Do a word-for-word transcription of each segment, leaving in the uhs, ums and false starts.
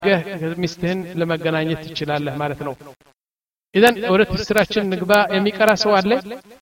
አርገህ ሚስትህን ለመገናኘት ትችላለህ ማለት ነው إذن ወደ ትስራችን ንግባ የሚቀራ ሰው አለ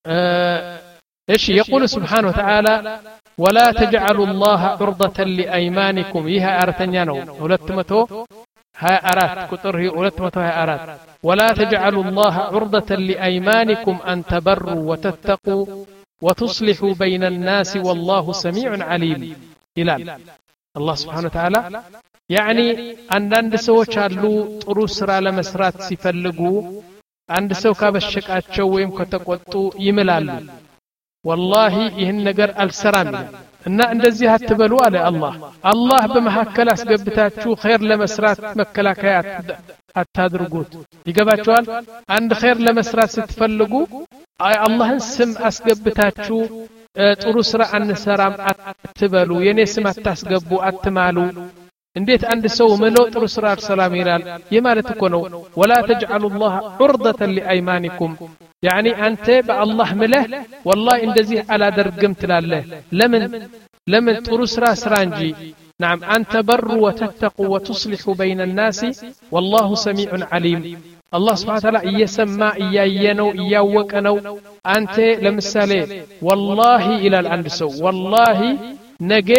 ايش يقول سبحانه وتعالى ولا تجعلوا الله عرضة لأيمانكم يها ارتنيا ነው ሁለት መቶ ሀያ አራት ቁጥር ሁለት መቶ ሀያ አራት ولا تجعلوا الله عرضة لأيمانكم أن تبروا وتتقوا وتصلحوا بين الناس والله سميع عليم إلى الله سبحانه وتعالى يعني አንዳንድ ሰዎች አሉ ጥሩ ስራ ለመስራት ሲፈልጉ አንድ ሰው ካበሸቃቸው ወይም ከተቆጡ ይምላሉ والله ይህን ነገር አልሰራም እና እንደዚህ አትበሉ አለ አላህ አላህ በመሐከል አስገብታችሁ ኸይር ለመስራት መከላከያ አታድርጉት ይገባችኋል አንድ ኸይር ለመስራት ስትፈልጉ አላህን ስም አስገብታችሁ ጥሩ ስራ አንሰራም አትበሉ የኔ ስም አታስገቡ አትማሉ እንዴት አንድ ሰው ምሎ ጥሩ ስራ ሰላም ይላል የማለት እኮ ነው ولا تجعلوا الله عرضة لأيمانكم يعني أنت بالله مله والله እንደዚህ አላደርግም ትላለህ ለምን ለምን ጥሩ ስራ ስራ እንጂ نعم أن تبروا وتتقوا وتصلحوا بين الناس والله سميع عليم الله سبحانه وتعالى يسمع ياينو ياوقنو أنت لمثال والله إلى الأند سو والله ነገ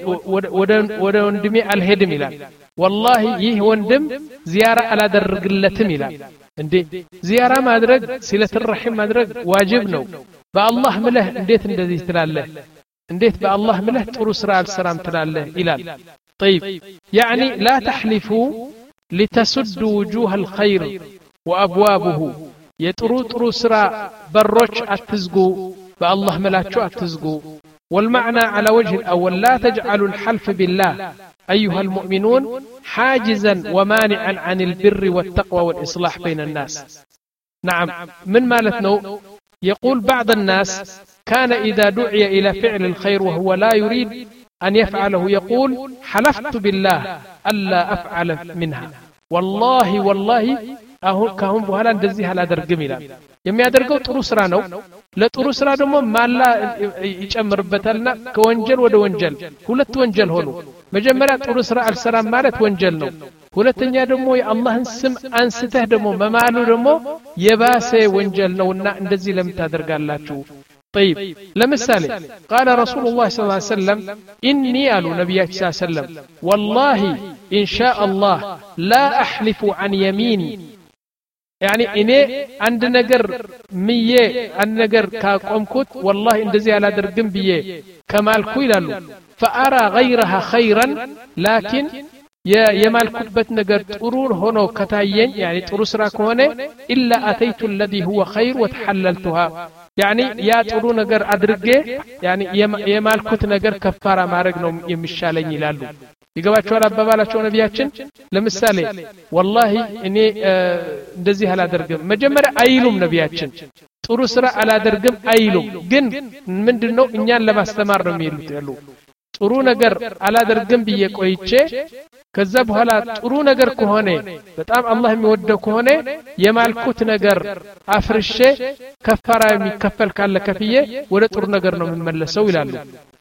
ወደ ወንድሜ አልሄድም ይላል والله ይህ ወንድም ዚያራ አላደርግለትም ይላል እንዴ ዚያራ ማድረግ ሲለት الرحم ማድረግ ዋጅብ ነው በአላህ ምለህ እንዴት እንደዚህ ትላለህ እንዴት በአላህ ምለህ ጥሩ ስራ አልሰራም ትላለህ ይላል طيب يعني لا تحلفوا لتسدوا وجوه الخير وابوابه የጥሩ ጥሩ ስራ በሮች አትዝጉ በአላህ መላችሁ አትዝጉ والمعنى على وجه الأول لا تجعلوا الحلف بالله أيها المؤمنون حاجزا ومانعا عن البر والتقوى والإصلاح بين الناس نعم من مالتنا يقول بعض الناس كان إذا دعي إلى فعل الخير وهو لا يريد أن يفعله يقول حلفت بالله ألا أفعل منها والله والله أهو كهم بهلا ندزيها لا درقم إلى የሚያደርገው ጥሩ ስራ ነው ለጥሩ ስራ ደግሞ ማላ ይጨምርበታልና ከወንጀል ወደ ወንጀል ሁለት ወንጀል ሆኖ መጀመሪያ ጥሩ ስራ አልሰራም ማለት ወንጀል ነው ሁለተኛ ደግሞ የአላህን ስም አንስተህ ደግሞ መማሉ ደግሞ የባሰ ወንጀል ነውና እንደዚህ ለምታደርጋላችሁ طيب ለምሳሌ قال رسول الله صلى الله عليه وسلم اني قالوا نبي صلى الله عليه وسلم والله ان شاء الله لا احلف عن يميني يعني اني عند ነገር ምዬ አንድ ነገር ካቆምኩት والله እንደዚህ አላደርግም ብዬ ከማልኩ ይላሉ فارى غيرها خيرا لكن የማልኩበት ነገር ጥሩ ሆኖ ከታየኝ يعني ጥሩ ስራ ከሆነ الا اتيت الذي هو خير وتحللتها يعني ያ ጥሩ ነገር አድርጌ يعني የማልኩት ነገር ከፋራ ማድረግ ነው የሚሻለኝ ይላሉ ይገባቸዋል አባባላቸው ነብያችን ለምሳሌ والله እኔ እንደዚህ አላደርግም መጀመሪያ አይሉም ነብያችን ጥሩ ስራ አላደርግም አይሉም ግን ምንድነው እኛን ለማስተማር ነው የሚሉት ያሉ ጥሩ ነገር አላደርግም ብዬ ቆይቼ ከዛ በኋላ ጥሩ ነገር ከሆነ በጣም አላህ የሚወደው ከሆነ የማልኩት ነገር አፍርሼ ከፋራ የሚከፈል ካለ ከፍዬ ወደ ጥሩ ነገር ነው የምመለሰው ይላሉ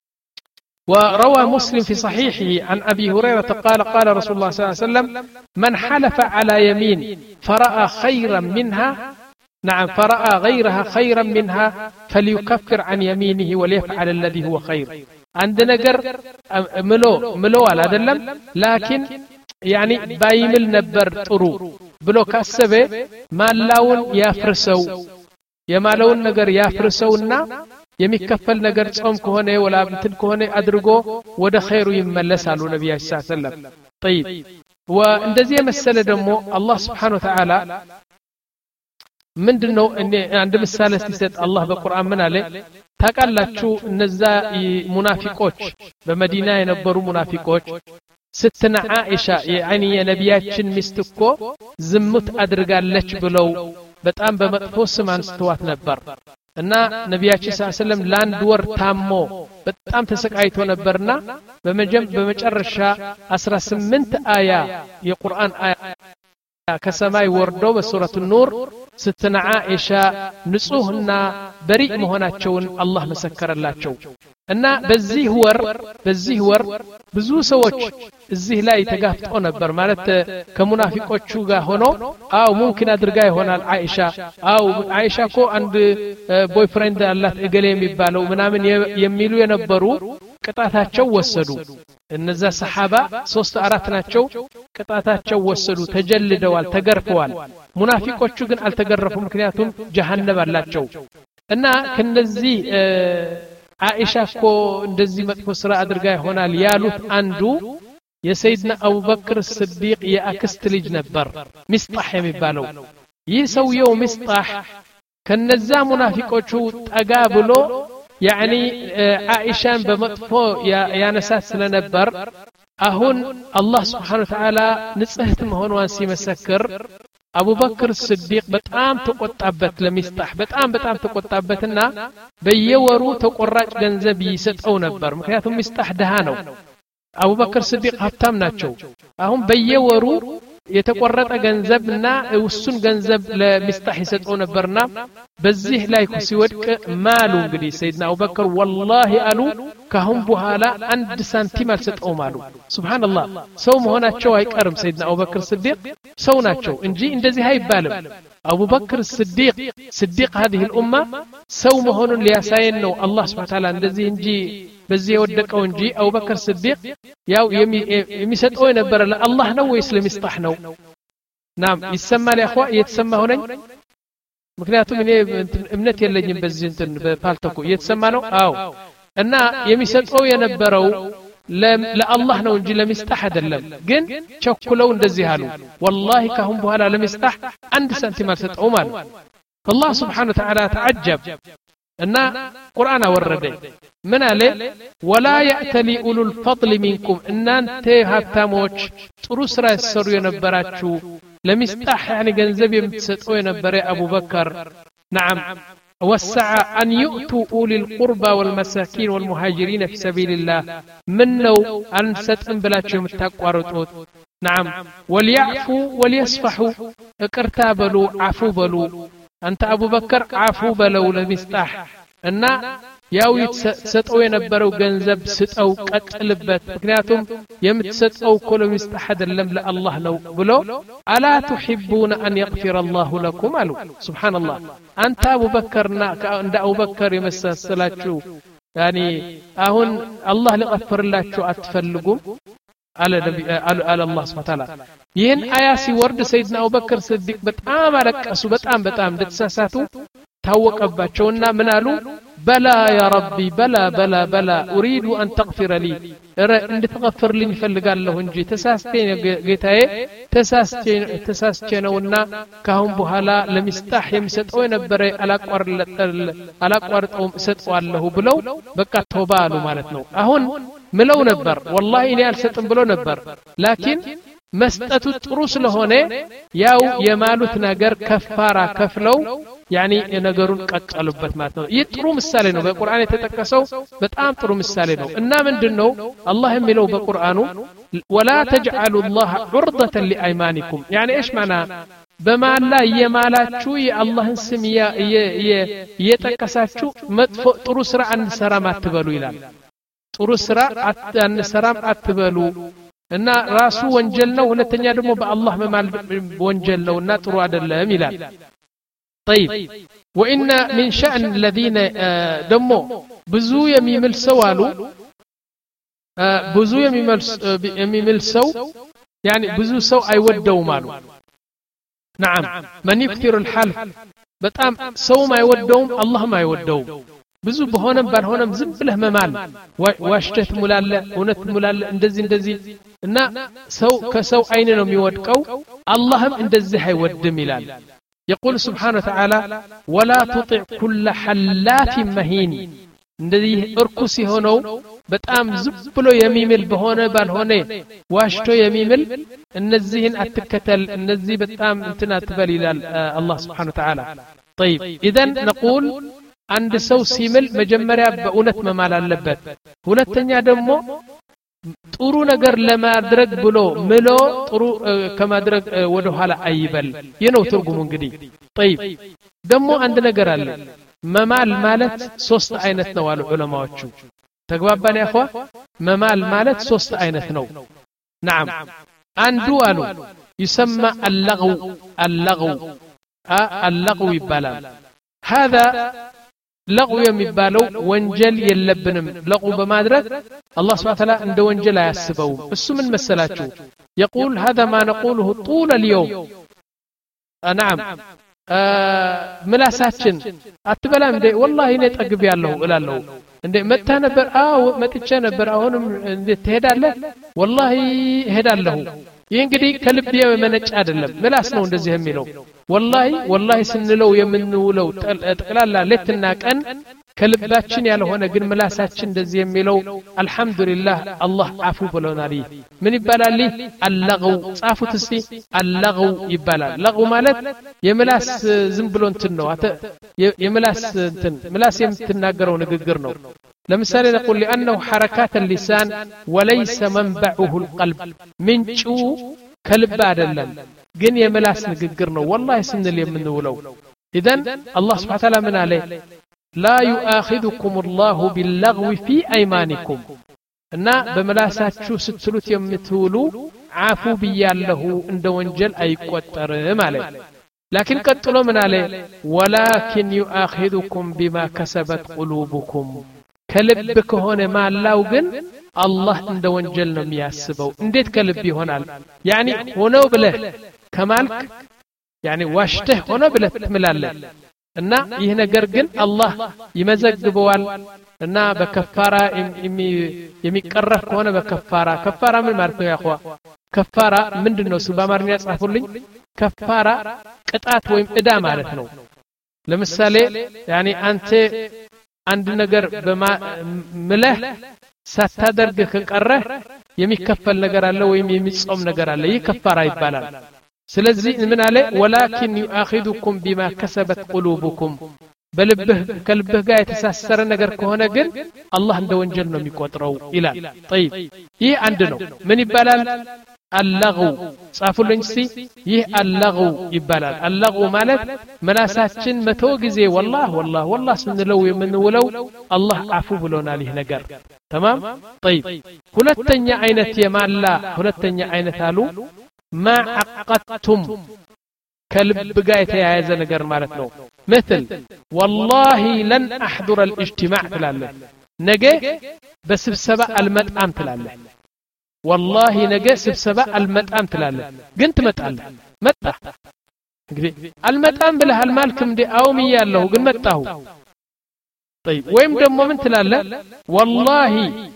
وروى مسلم في صحيحه عن أبي هريرة قال قال رسول الله صلى الله عليه وسلم من حلف على يمين فرأى خيرا منها نعم فرأى غيرها خيرا منها فليكفر عن يمينه وليفعل الذي هو خير عندنا قر ملو ملو على دلم لكن يعني بايمل نبر طرو بلو كسبه ما لاون يافرسو يمالون نقر يافرسونا የሚከፈል ነገር ጾም ከሆነ ወላ እንትን ከሆነ አድርጎ ወደ ኸይሩ ይመለሳሉ ነብያችን ሰለላሁ ዐለይሂ ወሰለም طيب ወእንደዚህ መሰለ ደግሞ አላህ Subhanahu Wa Ta'ala ምንድነው እኔ አንድ ምሳሌ ሲሰጥ አላህ በቁርአን ምን አለ ታቃላችሁ እነዛ ሙናፊቆች በመዲና የነበሩ ሙናፊቆች ስትና አይሻ ያኒ የነብያችን ሚስት እኮ ዝሙት አድርጋለች ብለው በጣም በመጥፎ ስም አንስተዋት ነበር እና ነብያችን ሰለላሁ ዐለይሂ ወሰለም ላንድ ወር ታሞ በጣም ተሰቃይቶ ነበርና በመጀም በመጨረሻ አስራ ስምንት አያ የቁርአን አያ ከሰማይ ወርዶ በሱረቱ ኑር ስትና አይሻ ንጹህና በሪእ መሆናቸውን አላህ መሰከረላቸው እና በዚህ ወር በዚህ ወር ብዙ ሰዎች እዚህ ላይ ተጋፍጠው ነበር ማለት ከሙናፊቆቹ ጋር ሆኖ አው ሙምኪን አድርጋ ይሆናል አይሻ አው አይሻ እኮ አንድ ቦይፍሬንድ አላት እገሌ የሚባለው ምናምን የሚሉ የነበሩ ቅጣታቸው ወሰዱ እነዛ ሰሃባ ሶስት አራት ናቸው ቅጣታቸው ወሰዱ ተጀልደዋል ተገርፈዋል ሙናፊቆቹ ግን አልተገረፉም ምክንያቱም ጀሃነም አላቸው እና ከነዚህ አይሻ እኮ እንደዚህ መጥፎ ስራ አድርጋ ይሆናል ያሉት አንዱ የሰይድና አቡበክር ስዲቅ የአክስት ልጅ ነበር ሚስጣህ የሚባለው ይህ ሰውየው ሚስጣህ ከነዛ ሙናፊቆቹ ጠጋ ብሎ ያኒ አይሻን በመጥፎ ያነሳት ስለነበር አሁን አላህ Subhanahu Wa Ta'ala ንጽህት መሆኗን ሲመሰክር አቡበክር ስዲቅ በጣም ተቆጣበት ለሚስጣህ በጣም በጣም ተቆጣበትና በየወሩ ተቆራጭ ገንዘብ ይሰጠው ነበር ምክንያቱም ሚስጣህ ደሃ ነው አቡበክር ስዲቅ ሀብታም ናቸው አሁን በየወሩ የተቆረጠ ገንዘብና ውሱን ገንዘብ ለሚስጣህ ይሰጠው ነበርና በዚህ ላይ ሲወድቅ ማሉ እንግዲህ ሰይድና አቡበክር ወላሂ አሉ ካሁን በኋላ አንድ ሳንቲም አልሰጠውም አሉ ሱብሃንአላህ ሰው መሆናቸው አይቀርም ሰይድና አቡበክር ስዲቅ ሰው ናቸው እንጂ እንደዚህ አይባልም አቡበክር ስዲቅ ስዲቅ هذه الامه ሰው መሆኑን ሊያሳየን ነው አላህ Subhanahu Wa Ta'ala እንደዚህ እንጂ በዚህ የወደቀው እንጂ አቡበክር ስዲቅ ያው የሚሰጠው የነበረ ለአላህ ነው ወይስ ለሚስጣህ ነው ናም ይሰማል ያخوا እየተሰማው ነኝ ምክንያቱም እኔ እምነት የለኝም በዚህ እንትን በፓልተኩ እየተሰማ ነው አው እና የሚሰጠው የነበረው ለአላህ ነው እንጂ ለሚስጣህ አይደለም ግን ቸኩለው እንደዚህ አሉ والله ካሁን በኋላ ለሚስጣህ አንድ ሳንቲም አልሰጠውም አሉ الله سبحانه وتعالى تعجب እና ቁርአን አወረደ ምን አለ ولا يأتلي أولو الفضل منكم እናንተ ሀብታሞች ጥሩ ስራ ያሰሩ የነበራችሁ ለሚስጣህ يعني ገንዘብ የምትሰጠው የነበረ አቡበከር نعم وسع أن يؤتوا أولي القربى والمساكين والمهاجرين في سبيل الله منو أن ستن بلاتهم التقوارطوت نعم وليعفوا وليصفحوا اكرتابلوا عفو بلو أنت أبو بكر عفو بلو لمستح أن ያው ሰጠው የነበረው ገንዘብ ስጠው ቀጥልበት ምክንያቱም የምትሰጠው ኮሎሚስጣህ አይደለም ለአላህ ነው ብሎ አላ تحبون ان يغفر الله لكم አሉ ሱብሃንአላህ አንተ አቡበከርና እንደ አቡበከር የመሰላችሁ يعني አሁን አላህ ሊغفርላችሁ አትፈልጉም على النبي على الله سبحانه وتعالى ይህን አያ ሲወርድ ሰይድና አቡበከር ስዲቅ በጣም አለቀሱ በጣም በጣም እንደተሳሳቱ ታወቀባቸውና ምን አሉ بلا يا ربي بلا بلا بلا أريد أن تغفر لي أنت تغفر لي فلقاله انجي تساستين قيتاي تساستين تساستين ونا كهم بهلا لمستح يمسطوين بري على قوار على قوار سطوا الله بلو بقى توبالو معناتنو አሁን ምለው ነበር والله እኔ አልሰጥም ብሎ ነበር لكن መስጠቱ ጥሩ ስለሆነ ያው የማሉት ነገር ከፋራ ከፍለው يعني ነገሩን ቀቀሉበት ማለት ነው ይህ ጥሩ ምሳሌ ነው በቁርአን የተጠቀሰው በጣም ጥሩ ምሳሌ ነው እና ምንድነው አላህ የሚለው በቁርአኑ ولا تجعلوا الله عرضة لأيمانكم يعني ايش معنى በማላ የማላችሁ የአላህን ስም የጠቀሳችሁ መጥፎ ጥሩ ስራ አንሰራም አትበሉ ይላል ጥሩ ስራ አንሰራም አትበሉ እና ራሱ ወንጀል ነው ሁለተኛ ደግሞ በአላህ መማል ወንጀል ነውና ጥሩ አይደለም ይላል طيب وان من شأن الذين دمو ብዙ የሚምል ሰው አሉ ብዙ የሚምል የሚምል ሰው يعني ብዙ ሰው አይወደውም አሉ نعم من يكثر الحلف በጣም ሰውም አይወደውም አላህም አይወደውም ብዙ በሆነም ባልሆነም ዝም ብለህ መማል ዋሽተት ሙላለ እውነት ሙላለ እንደዚህ እንደዚህ እና ሰው ከሰው አይን ነው የሚወድቀው አላህም እንደዚህ አይወድም ይላል يقول سبحانه وتعالى ولا تطع كل حلاف مهين እንደዚህ እርኩስ የሆነው በጣም ዝም ብሎ የሚምል በሆነ ባልሆነ ዋሽቶ የሚምል እነዚህን አትከተል እነዚህ በጣም እንትና አትበል ይላል አላህ Subhanahu Wa Ta'ala طيب اذا نقول አንድ ሰው ሲምል መጀመሪያ በእውነት መማል አለበት ሁለተኛ ደግሞ ጥሩ ነገር ለማድረግ ብሎ ምሎ ጥሩ ከማድረግ ወደ ኋላ አይበል የነው ትርጉሙ እንግዲህ طيب ደግሞ አንድ ነገር አለ መማል ማለት ሶስት አይነት ነው አሉ ዑለማዎቹ ተግባባን ያخوا መማል ማለት ሶስት አይነት ነው نعم አንዱ አሉ يسمى اللغو اللغو اللغو ይባላል هذا لغو የሚባለው ወንጀል የለብንም لغو በማድረግ الله سبحانه وتعالى እንደ ወንጀል አያስበው እሱ ምን መሰላችሁ يقول هذا ما نقوله طول اليوم نعم ምላሳችን አትበላም እንዴ والله እኔ ጠግብ ያለው እላለሁ እንዴ መጣ ነበር አው መጥቼ ነበር አሁንም እንዴ ትሄዳለህ والله እሄዳለሁ ይህ እንግዲህ ከልብ የመነጭ አይደለም ምላስ ነው እንደዚህ የሚለው والله والله ስንለው የምንውለው ጠቅላላ ለትና ቀን ከልባችን ያልሆነ ግን ምላሳችን እንደዚህ የሚለው አልহামዱሊላህ አላህ አፉ ብሎናል ምን ይባላል አልለغው ጻፉት እስቲ አልለغው ይባላል ለغው ማለት የምላስ ዝም ብሎ እንትን ነው የምላስ እንትን ምላስ የምትናገረው ንግግር ነው ለምሳሌ نقول لانه حركات اللسان وليس منبعه القلب ምንጩ ከልብ አይደለም ግን የምላስ ንግግር ነው والله ስንል የምንውለው اذا الله سبحانه وتعالى ምን አለ لا يؤاخذكم الله باللغو في ايمانكم እና በመላሳችሁ ስትሉት የምትውሉ አፉ ብያለሁ እንደ ወንጀል አይቆጠርም ማለት لكن ቀጥሎ ምን አለ ولكن يؤاخذكم بما كسبت قلوبكم ከልብ ከሆነ ማላው ግን አላህ እንደ ወንጀል ነው የሚያስበው እንዴት ከልብ ይሆናል يعني ሆኖ ብለህ ከማልክ يعني ዋሽተህ ሆኖ ብለህ ትምላለህ እና ይህ ነገር ግን አላህ ይመዘግበዋል እና በከፋራ የሚቀረፍ ከሆነ በከፋራ ከፋራ ምን ማለት ነው ያخوا ከፋራ ምንድነው በአማርኛ ጻፉልኝ ከፋራ ቅጣት ወይም እዳ ማለት ነው ለምሳሌ يعني አንተ አንድ ነገር በመለህ ሳታደርግ ከቀረህ የሚከፈል ነገር አለ ወይም የሚጾም ነገር አለ ይህ ከፋራ ይባላል ስለዚህ ምን አለ ولكن يؤاخذكم بما كسبت قلوبكم በልብህ ከልብህ ጋር የተሳሰረ ነገር ከሆነ ግን አላህ እንደ ወንጀል ነው የሚቆጥረው ይላል طيب ይህ አንድ ነው ምን ይባላል اللغو ጻፉልኝ እስቲ ይህ اللغو ይባላል اللغو ማለት መላሳችን መቶ ጊዜ والله والله والله ስንለው የምንውለው አላህ አፉ ብሎናል ይህ ነገር تمام طيب ሁለተኛ አይነት የማላ ሁለተኛ አይነት አሉ ما عقدتم كلب ጋር የተያያዘ ነገር ማለት ነው مثل والله لن احضر الاجتماع ትላለህ ነገ በስብሰባ አልመጣም ትላለህ والله ነገ ስብሰባ አልመጣም ትላለህ ግን ትመጣለህ መጣ እንግዲህ አልመጣም ብለህ አልማልክም እንደ አውም ያለው ግን መጣሁ طيب ወይም ደግሞ ምን ትላለህ والله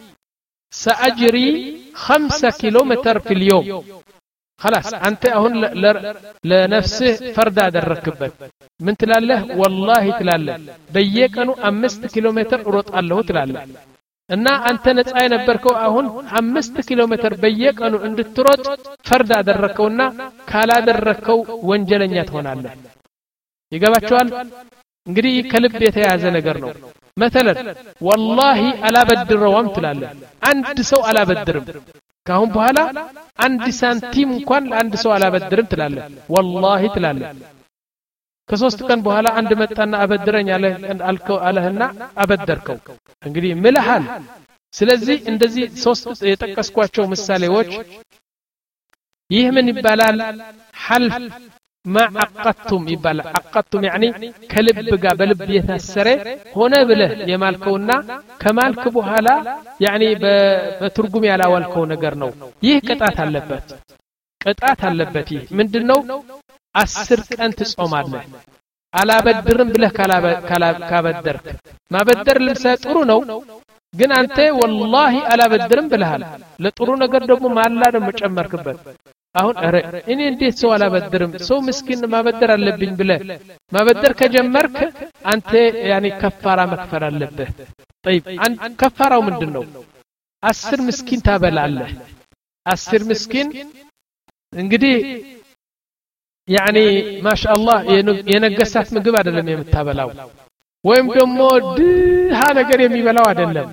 ساجري خمسة كيلومتر في اليوم خلاص انت اهون لنفسه فرد ادركبت من تلاله والله تلاله በየቀኑ አምስት ኪሎ ሜትር እሮጣለሁ ትላለህ እና አንተ ነፃ የነበርከው አሁን አምስት ኪሎ ሜትር በየቀኑ እንድትሮጥ ፈርድ አደረከውና ካላደረከው ወንጀለኛ ትሆናለህ ይገባችኋል እንግዲህ ከልብ የተያዘ ነገር ነው مثلا والله አላበድረውም ትላለህ አንድ ሰው አላበድርም ካሁን በኋላ አንድ ሳንቲም እንኳን ለአንድ ሰው አላበድርም ትላለህ والله ትላለህ ከሶስት ቀን በኋላ አንድ መጣና አበድረኝ አለ አልከው አለህና አበደርከው እንግዲህ ምልሃል ስለዚህ እንደዚህ ሶስት የጠቀስኳቸው ምሳሌዎች ይህ ምን ይባላል حلف ما عقدتم ይባላል عقدتم يعني ከልብ ጋር በልብ የታሰረ ሆነ ብለህ የማልከውና ከማልክ በኋላ يعني በትርጉም ያላዋልከው ነገር ነው ይህ ቅጣት አለበት ቅጣት አለበት ይህ ምንድነው አስር ቀን ትጾማለህ አላበድርም ብለህ ካላበደርክ ማበደር ለምሳሌ ጥሩ ነው ግን አንተ والله አላበድርም ብለሃል ለጥሩ ነገር ደግሞ ማላ ደግሞ ጨመርክበት አሁን አረ እኔ እንዴት ሰው አላበድርም ሰው ምስኪን ማበደር አለብኝ ብለህ ማበደር ከጀመርክ አንተ يعني ከፋራ መክፈል አለብህ طيب ከፋራው ምንድነው አስር ምስኪን ታበላለህ አስር ምስኪን እንግዲህ يعني ما شاء الله የነገሳት ምግብ አይደለም የምታበላው ወይም ደግሞ ድሃ ነገር የሚበላው አይደለም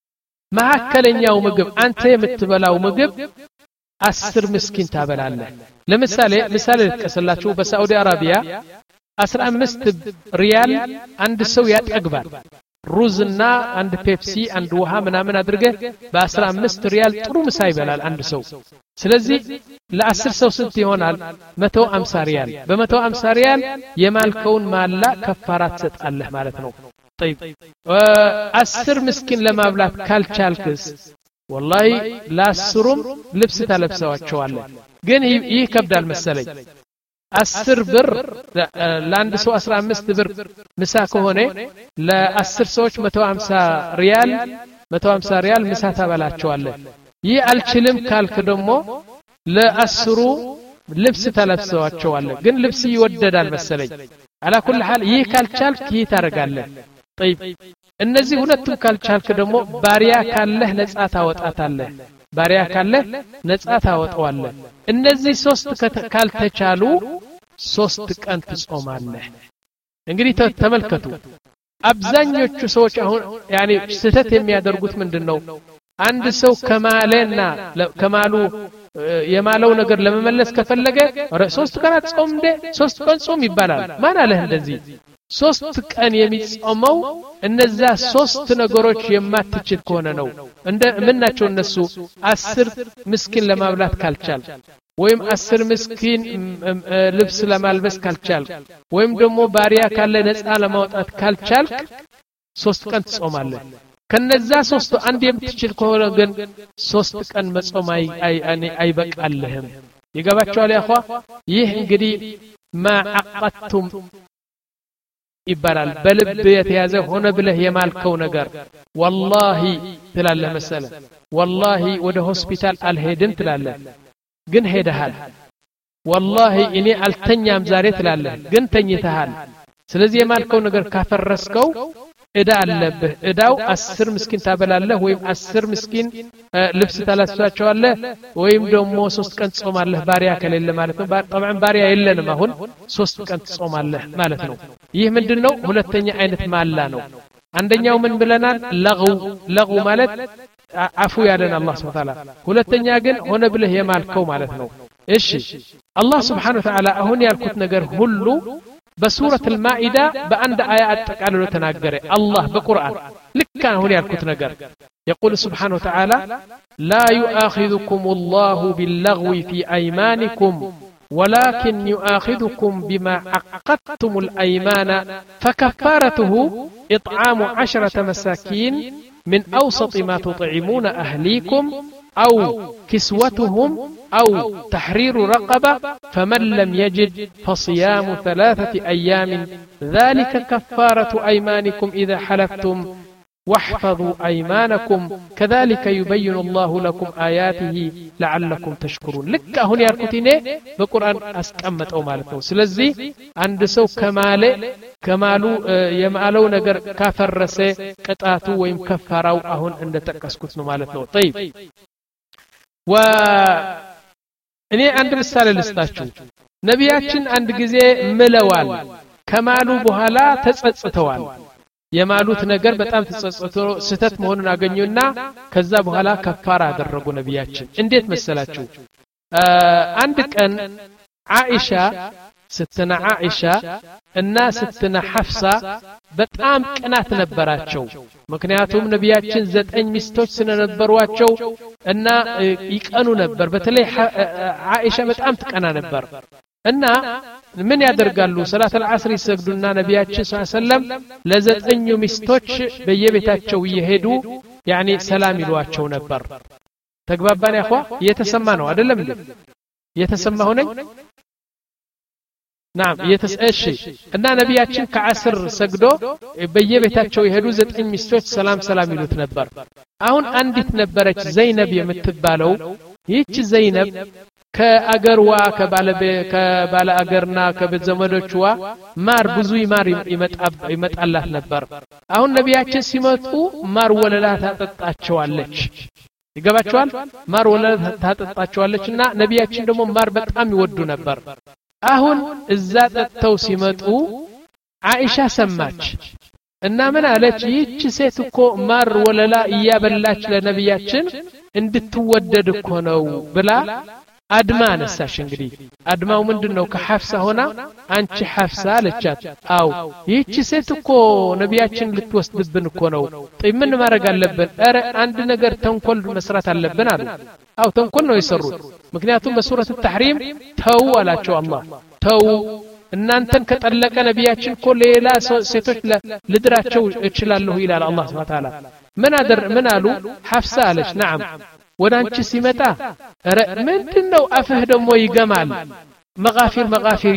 ማከለኛው ምግብ አንተ የምትበላው ምግብ አስር ምስኪን ታበላለህ ለምሳሌ ምሳሌ ልቀስላችሁ በሳዑዲ አረቢያ አስራ አምስት ሪያል አንድ ሰው ያጠግባል ሩዝና አንድ ፔፕሲ አንድ ውሃ ምናምን አድርገህ በ15 ሪያል ጥሩ ምሳ ይበላል አንድ ሰው ስለዚህ ለ10 ሰው ስንት ይሆናል መቶ ሃምሳ ሪያል በመቶ ሃምሳ ሪያል የማልከውን ማላ ከፋራ ትሰጣለህ ማለት ነው طيب አስር ምስኪን ለማብላት ካልቻልክስ والله ላስሩም ልብስ ተለብሰዋቸዋለህ ግን ይህ ከብዳል መሰለኝ አስር ብር ለአንድ ሰው አስራ አምስት ብር ምሳ ከሆነ ለአስር ሰዎች መቶ ሃምሳ ሪያል መቶ ሃምሳ ሪያል ምሳ ታበላቸዋለህ ይህ አልችልም ካልክ ደግሞ ለአስሩ ልብስ ተለብሰዋቸዋለህ ግን ልብስ ይወደዳል መሰለኝ على كل حال ይህ ካልቻልክ ይህ ታረጋለህ طيب እነዚህ ሁለቱም ካልቻልክ ደግሞ ባሪያ ካለህ ነፃ ታወጣታለህ ባሪያ ካለህ ነፃ ታወጣዋለህ እነዚህ ሶስት ካልተቻሉ ሶስት ቀን ትጾማለህ እንግዲህ ተመልከቱ አብዛኞቹ ሰዎች አሁን ያኒ ስህተት የሚያደርጉት ምንድነው አንድ ሰው ከማለና ከማሉ የማለው ነገር ለመመለስ ከፈለገ ሶስት ቀናት ጾም እንደ ሶስት ቀን ጾም ይባላል ማን አለህ እንደዚህ ሶስት ቀን የሚጾመው እነዛ ሶስት ነገሮች የማትችል ከሆነ ነው እንደ ምን ናቸው እነሱ አስር ምስኪን ለማብላት ካልቻል ወይም አስር ምስኪን ልብስ ለማልበስ ካልቻል ወይም ደግሞ ባሪያ ካለ ነፃ ለማውጣት ካልቻል ሶስት ቀን ትጾማለህ ከነዛ ሶስቱ አንድ የምትችል ከሆነ ግን ሶስት ቀን መጾም አይ አይበቃልህም ይገባችኋል ያኳ ይህ እንግዲህ ማዓቀቱም ይባላል በልብ የተያዘ ሆነ ብለህ የማልከው ነገር والله ትላለህ መሰለ والله ወደ ሆስፒታል አልሄድም ትላለህ ግን ሄደሃል والله እኔ አልተኛም ዛሬ ትላለህ ግን ተኝተሃል ስለዚህ የማልከው ነገር ካፈረስከው እዳ አለብህ እዳው አስር ምስኪን ታበላለህ ወይም አስር ምስኪን ልብስ ታላስፋቸዋለህ ወይም ደግሞ ሶስት ቀን ጾማለህ ባሪያ ከሌለ ማለት ነው طبعا ባሪያ የለንም አሁን ሶስት ቀን ጾማለህ ማለት ነው ይህ ምንድነው ሁለተኛ አይነት ማላ ነው አንደኛው ምን ብለናል ለغው ለغው ማለት አፉ ያለን አላህ Subhanahu Wa Ta'ala ሁለተኛ ግን ሆነ ብለህ የማልከው ማለት ነው እሺ አላህ Subhanahu Wa Ta'ala አሁን ያልኩት ነገር ሁሉ بسورة المائدة بأند آيات تقالوا تناقره الله بقرآن لك هنا يالكت نقر يقول سبحانه وتعالى لا يؤاخذكم الله باللغو في أيمانكم ولكن يؤاخذكم بما عقدتم الأيمان فكفارته إطعام عشرة مساكين من أوسط ما تطعمون أهليكم أو كسوتهم أو تحرير رقبة فمن لم يجد فصيام ثلاثة أيام ذلك كفارة أيمانكم إذا حلفتم واحفظوا أيمانكم كذلك يبين الله لكم آياته لعلكم تشكرون لك هنا يركتيني بقرآن أسكمت أو مالكم سلزي عند سو كمالي كمالو يمالو نجر كافر رسي قطعتو ويم كفارو أهون عند تكسكتنو مالكم طيب و እኔ አንድ ምሳሌ ልስጣችሁ ነቢያችን አንድ ጊዜ ምለዋል ከማሉ በኋላ ተጸጽተዋል የማሉት ነገር በጣም ተጸጽተው ስተት መሆኑን አገኙና ከዛ በኋላ ከፋራ አደረጉ ነቢያችን እንዴት መሰላችሁ አንድ ቀን አይሻ ስትና አይሻ እና ስትና ሐፍሳ በጣም ቅናት ነበራቸው ምክንያቱም ነቢያችን ዘጠኝ ሚስቶች ስለነበሯቸው እና ይቀኑ ነበር በተለይ አይሻ በጣም ትቀና ነበር እና ምን ያደርጋሉ ሰላት አልዓስር ይሰግዱና ነቢያችን ሰለላሁ ዐለይሂ ወሰለም ለዘጠኙ ሚስቶች በየቤታቸው ይሄዱ ያኒ ሰላም ይሏቸው ነበር ተግባባን ያኳ የተሰማ ነው አይደለም እንዴ የተሰማው ነኝ نعم يتسأشي أن نبياتين كعصر سجدو بيبتاچو يهدو زتين مستوች سلام سلام يلوت نبر አሁን አንዲት ነበረች ዘይነብ የምትባለው ይህች ዘይነብ ከአገርዋ ከባለበ ከባለ አገርና ከበዘመዶችዋ ማር ብዙ ማር ይመጣላት ነበር አሁን ነቢያችን ሲመጡ ማር ወለላ ታጠጣቸዋለች ይገባቸዋል ማር ወለላ ታጠጣቸዋለችና ነቢያችን ደግሞ ማር በጣም ይወዱ ነበር አሁን እዛ ተጠው ሲመጡ አይሻ ሰማች እና ምን አለች ይህች ሴት እኮ ማር ወለላ እያበላች ለነቢያችን እንድትወደድ እኮ ነው ብላ አድማ ነሳሽ እንግዲህ አድማው ምንድነው ከሐፍሳ ሆና አንቺ ሐፍሳ አለቻት አው ይህቺ ሴት እኮ ነቢያችን ልትወስድብን እኮ ነው ምን ማድረግ አለብን አረ አንድ ነገር ተንኮል መስራት አለብን አሉ አው ተንኮል ነው የሰሩት ምክንያቱም በሱረት التحريم ተው አላቸው አላህ ተው እናንተን ከጠለቀ ነቢያችን እኮ ሌላ ሴቶች ልድራቸው እችላለሁ ይላል አላህ Subhanahu Wa Ta'ala ምን አደር ምን አሉ ሐፍሳ አለች نعم ወዳንቺ ሲመጣ ምንድነው አፈህ ደሞ ይገማል መጋፊር መጋፊር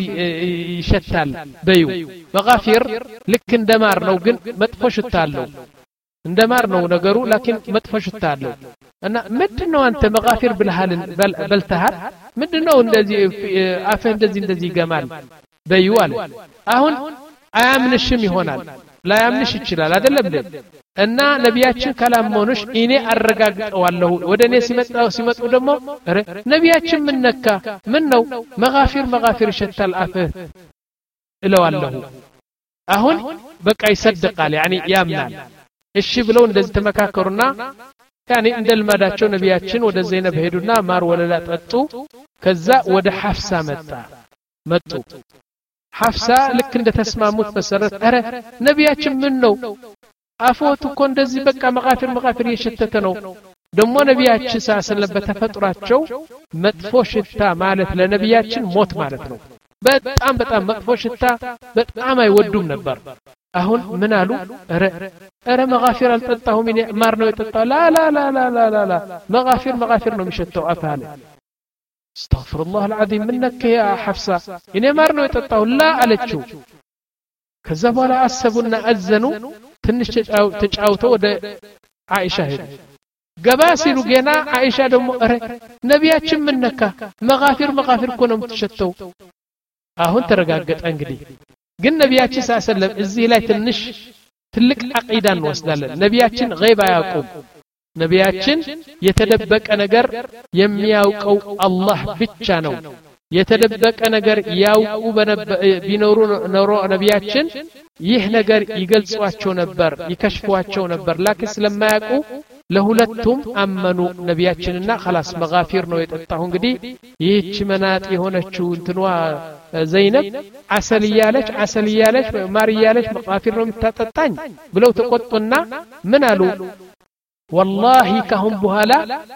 ይሸታል በዩ መጋፊር ልክ እንደማር ነው ግን መጥፎ ሽታ አለው እንደማር ነው ነገሩ ላኪን መጥፎ ሽታ አለው እና ምንድነው አንተ መጋፊር ብልሃል በልተሃል ምንድነው እንደዚህ አፈህ እንደዚህ እንደዚህ ይገማል በዩ አለ አሁን አያምንሽም ይሆናል ላያምንሽ ይችላል አይደለም እና ነቢያችን ካላመኑሽ እኔ አረጋግጠዋለሁ ወደኔ ሲመጣው ሲመጡ ደግሞ ነቢያችን ምን ነካ ምን ነው መጋፊር መጋፊር ይሸታል አፈህ እለዋለሁ አሁን በቃ ይሰደቃል يعني ያምናል እሺ ብለው እንደዚህ ተመካከሩና ያኔ እንደልማዳቸው ነቢያችን ወደ ዘይነብ ሄዱና ማር ወለላ ጠጡ ከዛ ወደ ሐፍሳ መጣ መጡ ሐፍሳ ልክ እንደተስማሙት መሰረት አረ ነቢያችን ምን ነው አፎት እኮ እንደዚህ በቃ መጋፊር መጋፊር እየሸተተ ነው ደሞ ነቢያችን ሳሰለበ ተፈጥሯቸው መጥፎ ሽታ ማለት ለነቢያችን ሞት ማለት ነው በጣም በጣም መጥፎ ሽታ በጣም አይወዱም ነበር አሁን ምን አሉ አረ አረ መጋፊር አልጠጣሁም እኔ ማር ነው የጠጣው ላ ላ ላ ላ ላ ላ መጋፊር መጋፊር ነው የሚሸተው አፋለ استغفر الله العظيم منك يا حفصة إني مارنو يتطاو لا ألتشو كذا بولا أسبونا أزنو تنش تجاوتو ود عائشة هيد قباسي لقينا عائشة دمو أره نبياتشم منك مغافر مغافر كونم تشتو أهون ترقاقت أنقدي قل نبياتش صلى الله عليه وسلم إزي لا تنش تلك عقيدان وصلال نبياتشن غيبا يقوم ነቢያችን የተደበቀ ነገር የሚያውቀው አላህ ብቻ ነው የተደበቀ ነገር ያውቁ ቢኖሩ ኖሮ ነቢያችን ይህ ነገር ይገልጿቸው ነበር ይከሽፏቸው ነበር ላኪን ስለማያውቁ ለሁለቱም አመኑ ነቢያችንና خلاص መጋፊር ነው የጠጣው እንግዲህ ይህች መናጥ የሆነችው እንትኗ ዘይነብ አሰልያለች አሰልያለች ማርያለች መጋፊር ነው የምታጠጣኝ ብለው ተቆጡና ምን አሉ والله كهم بهلا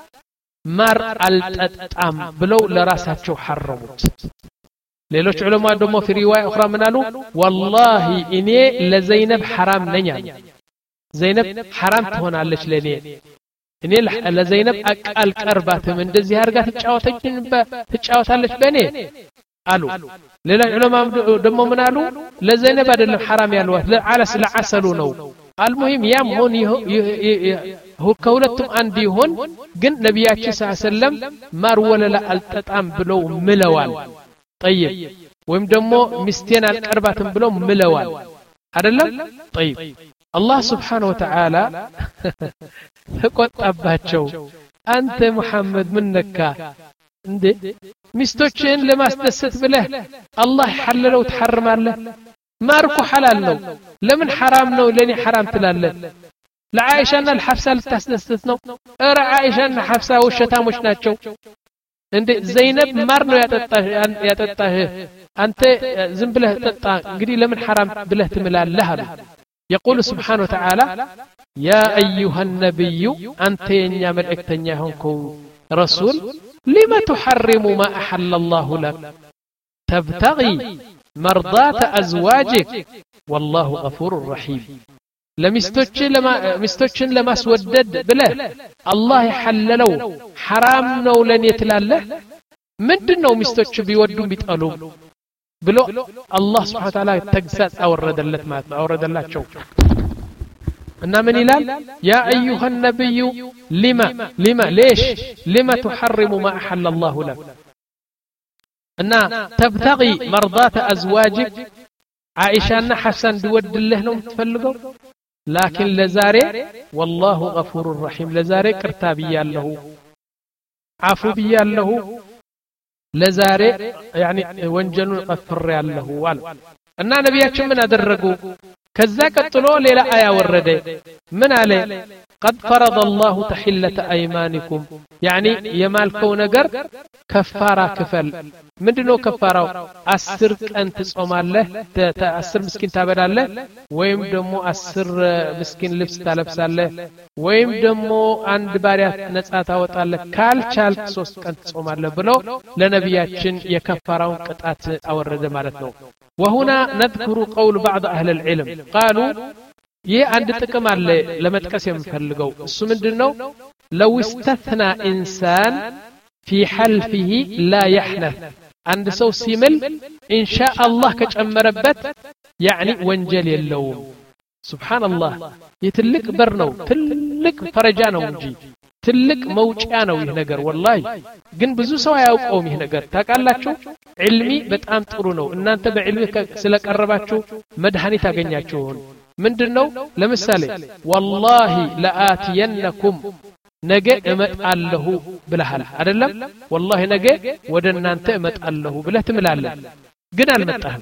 مر التطعم بلو لراساቸው حرمت ሌሎች ዑለማ ደግሞ في روايه اخرى منالو والله እኔ ለዘይነብ حرام ነኝ ዘይነብ حرام ትሆናለች ለኔ እኔ ለዘይነብ አቃል ቀርባትም እንደዚህ አርጋ ተጫወተችን ተጫወታለች በኔ አሉ ሌላ ዑለማ ደግሞ ምናሉ ለዘይነብ አይደለም حرام ያሏት ለዓለስ ለዓሰሉ ነው المهم يام هون هو كولتم عندي هون جن نبياتي صلى الله عليه وسلم مار ولا لا التطعم بلو ملوال طيب ويم دمو مستين القرباتم بلو ملوال አይደለም طيب الله سبحانه وتعالى ተቆጣባቸው አንተ መሐመድ ምን ነካ እንዴ ሚስቶችን ለማስደሰት ብለህ አላህ ሐለለው ተሐርማለህ ማርኩ حلال ነው ለምን حرام ነው ለኔ حرام ትላለህ ለዓኢሻና ለሐፍሳ ልታስደስት ነው እረ ዓኢሻና ሐፍሳ ወሸታሞች ናቸው እንዴ ዘይነብ ማር ነው ያጠጣህ ያጠጣህ አንተ ዝም ብለህ ጠጣ እንግዲህ ለምን حرام ብለህ ትምላለህ አሉ يقول سبحانه وتعالى يا ايها النبي انت يا ملائكتኛ ሆንኩ رسول لما تحرم ما احل الله لك تبتغي مرضات ازواجك والله غفور رحيم لمستوچن لما مستوچن لماسودد بله الله يحللو حرام ነው ለኔ ትላለህ ምንድነው ሚስቶች ቢወዱ ቢጠሉ ብሎ አላህ Subhanahu Wa Ta'ala ተግሳጽ አወረደለት ማለት አወረደላቸው እና ምን ይላል ያ ايها النبي لما لما ليش لما تحرم ما احل الله لك ان تبتغي مرضات ازواجك عائشه حسن دود الله ነው የምትፈልገው لكن لزاري والله غفور رحيم لزاري كرتابي ያለው عفو بيالله لزاري يعني ወንጀሉን ቀፍር ያለው ዋል እና ነብያችን ምን አደረጉ ከዛ ቀጥሎ ሌላ አያ ወረደ ምን አለ قد فرض الله تحلة أيمانكم يعني يمالكو نجر كفارة كفل مدنو كفارة أسر أنت تصوم الله أسر مسكين تابد الله ويم دمو أسر مسكين لبس تلبس الله ويم دمو عند باريات نسأتا وطالة كال شال سوست أنت تصوم الله بلو لنبياتشن يكفارون قطعات أورد مالتنو وهنا نذكر قول بعض أهل العلم قالوا ይህ አንድ ጥቅም አለ ለመጥቀስ የምፈልገው እሱ ምንድነው لو استثنى انسان في حلفه لا يحنث አንድ ሰው ሲምል ان شاء الله ከጨመረበት يعني ወንጀል የለውም سبحان الله ይትልቅ በር ነው ትልቅ ፈረጃ ነው እንጂ ትልቅ መውጫ ነው ይህ ነገር والله ግን ብዙ ሰው አያውቀውም ይህ ነገር ታውቃላችሁ ዒልሚ በጣም ጥሩ ነው እናንተ በዒልም ስለቀረባችሁ መድኃኒት አገኛችሁ ምንድነው ለምሳሌ والله لآتينكم ነገ እመጣለሁ ብለሃል አይደለም والله ነገ ወደ እናንተ እመጣለሁ ብለህ ትምላለህ ግን አልመጣህም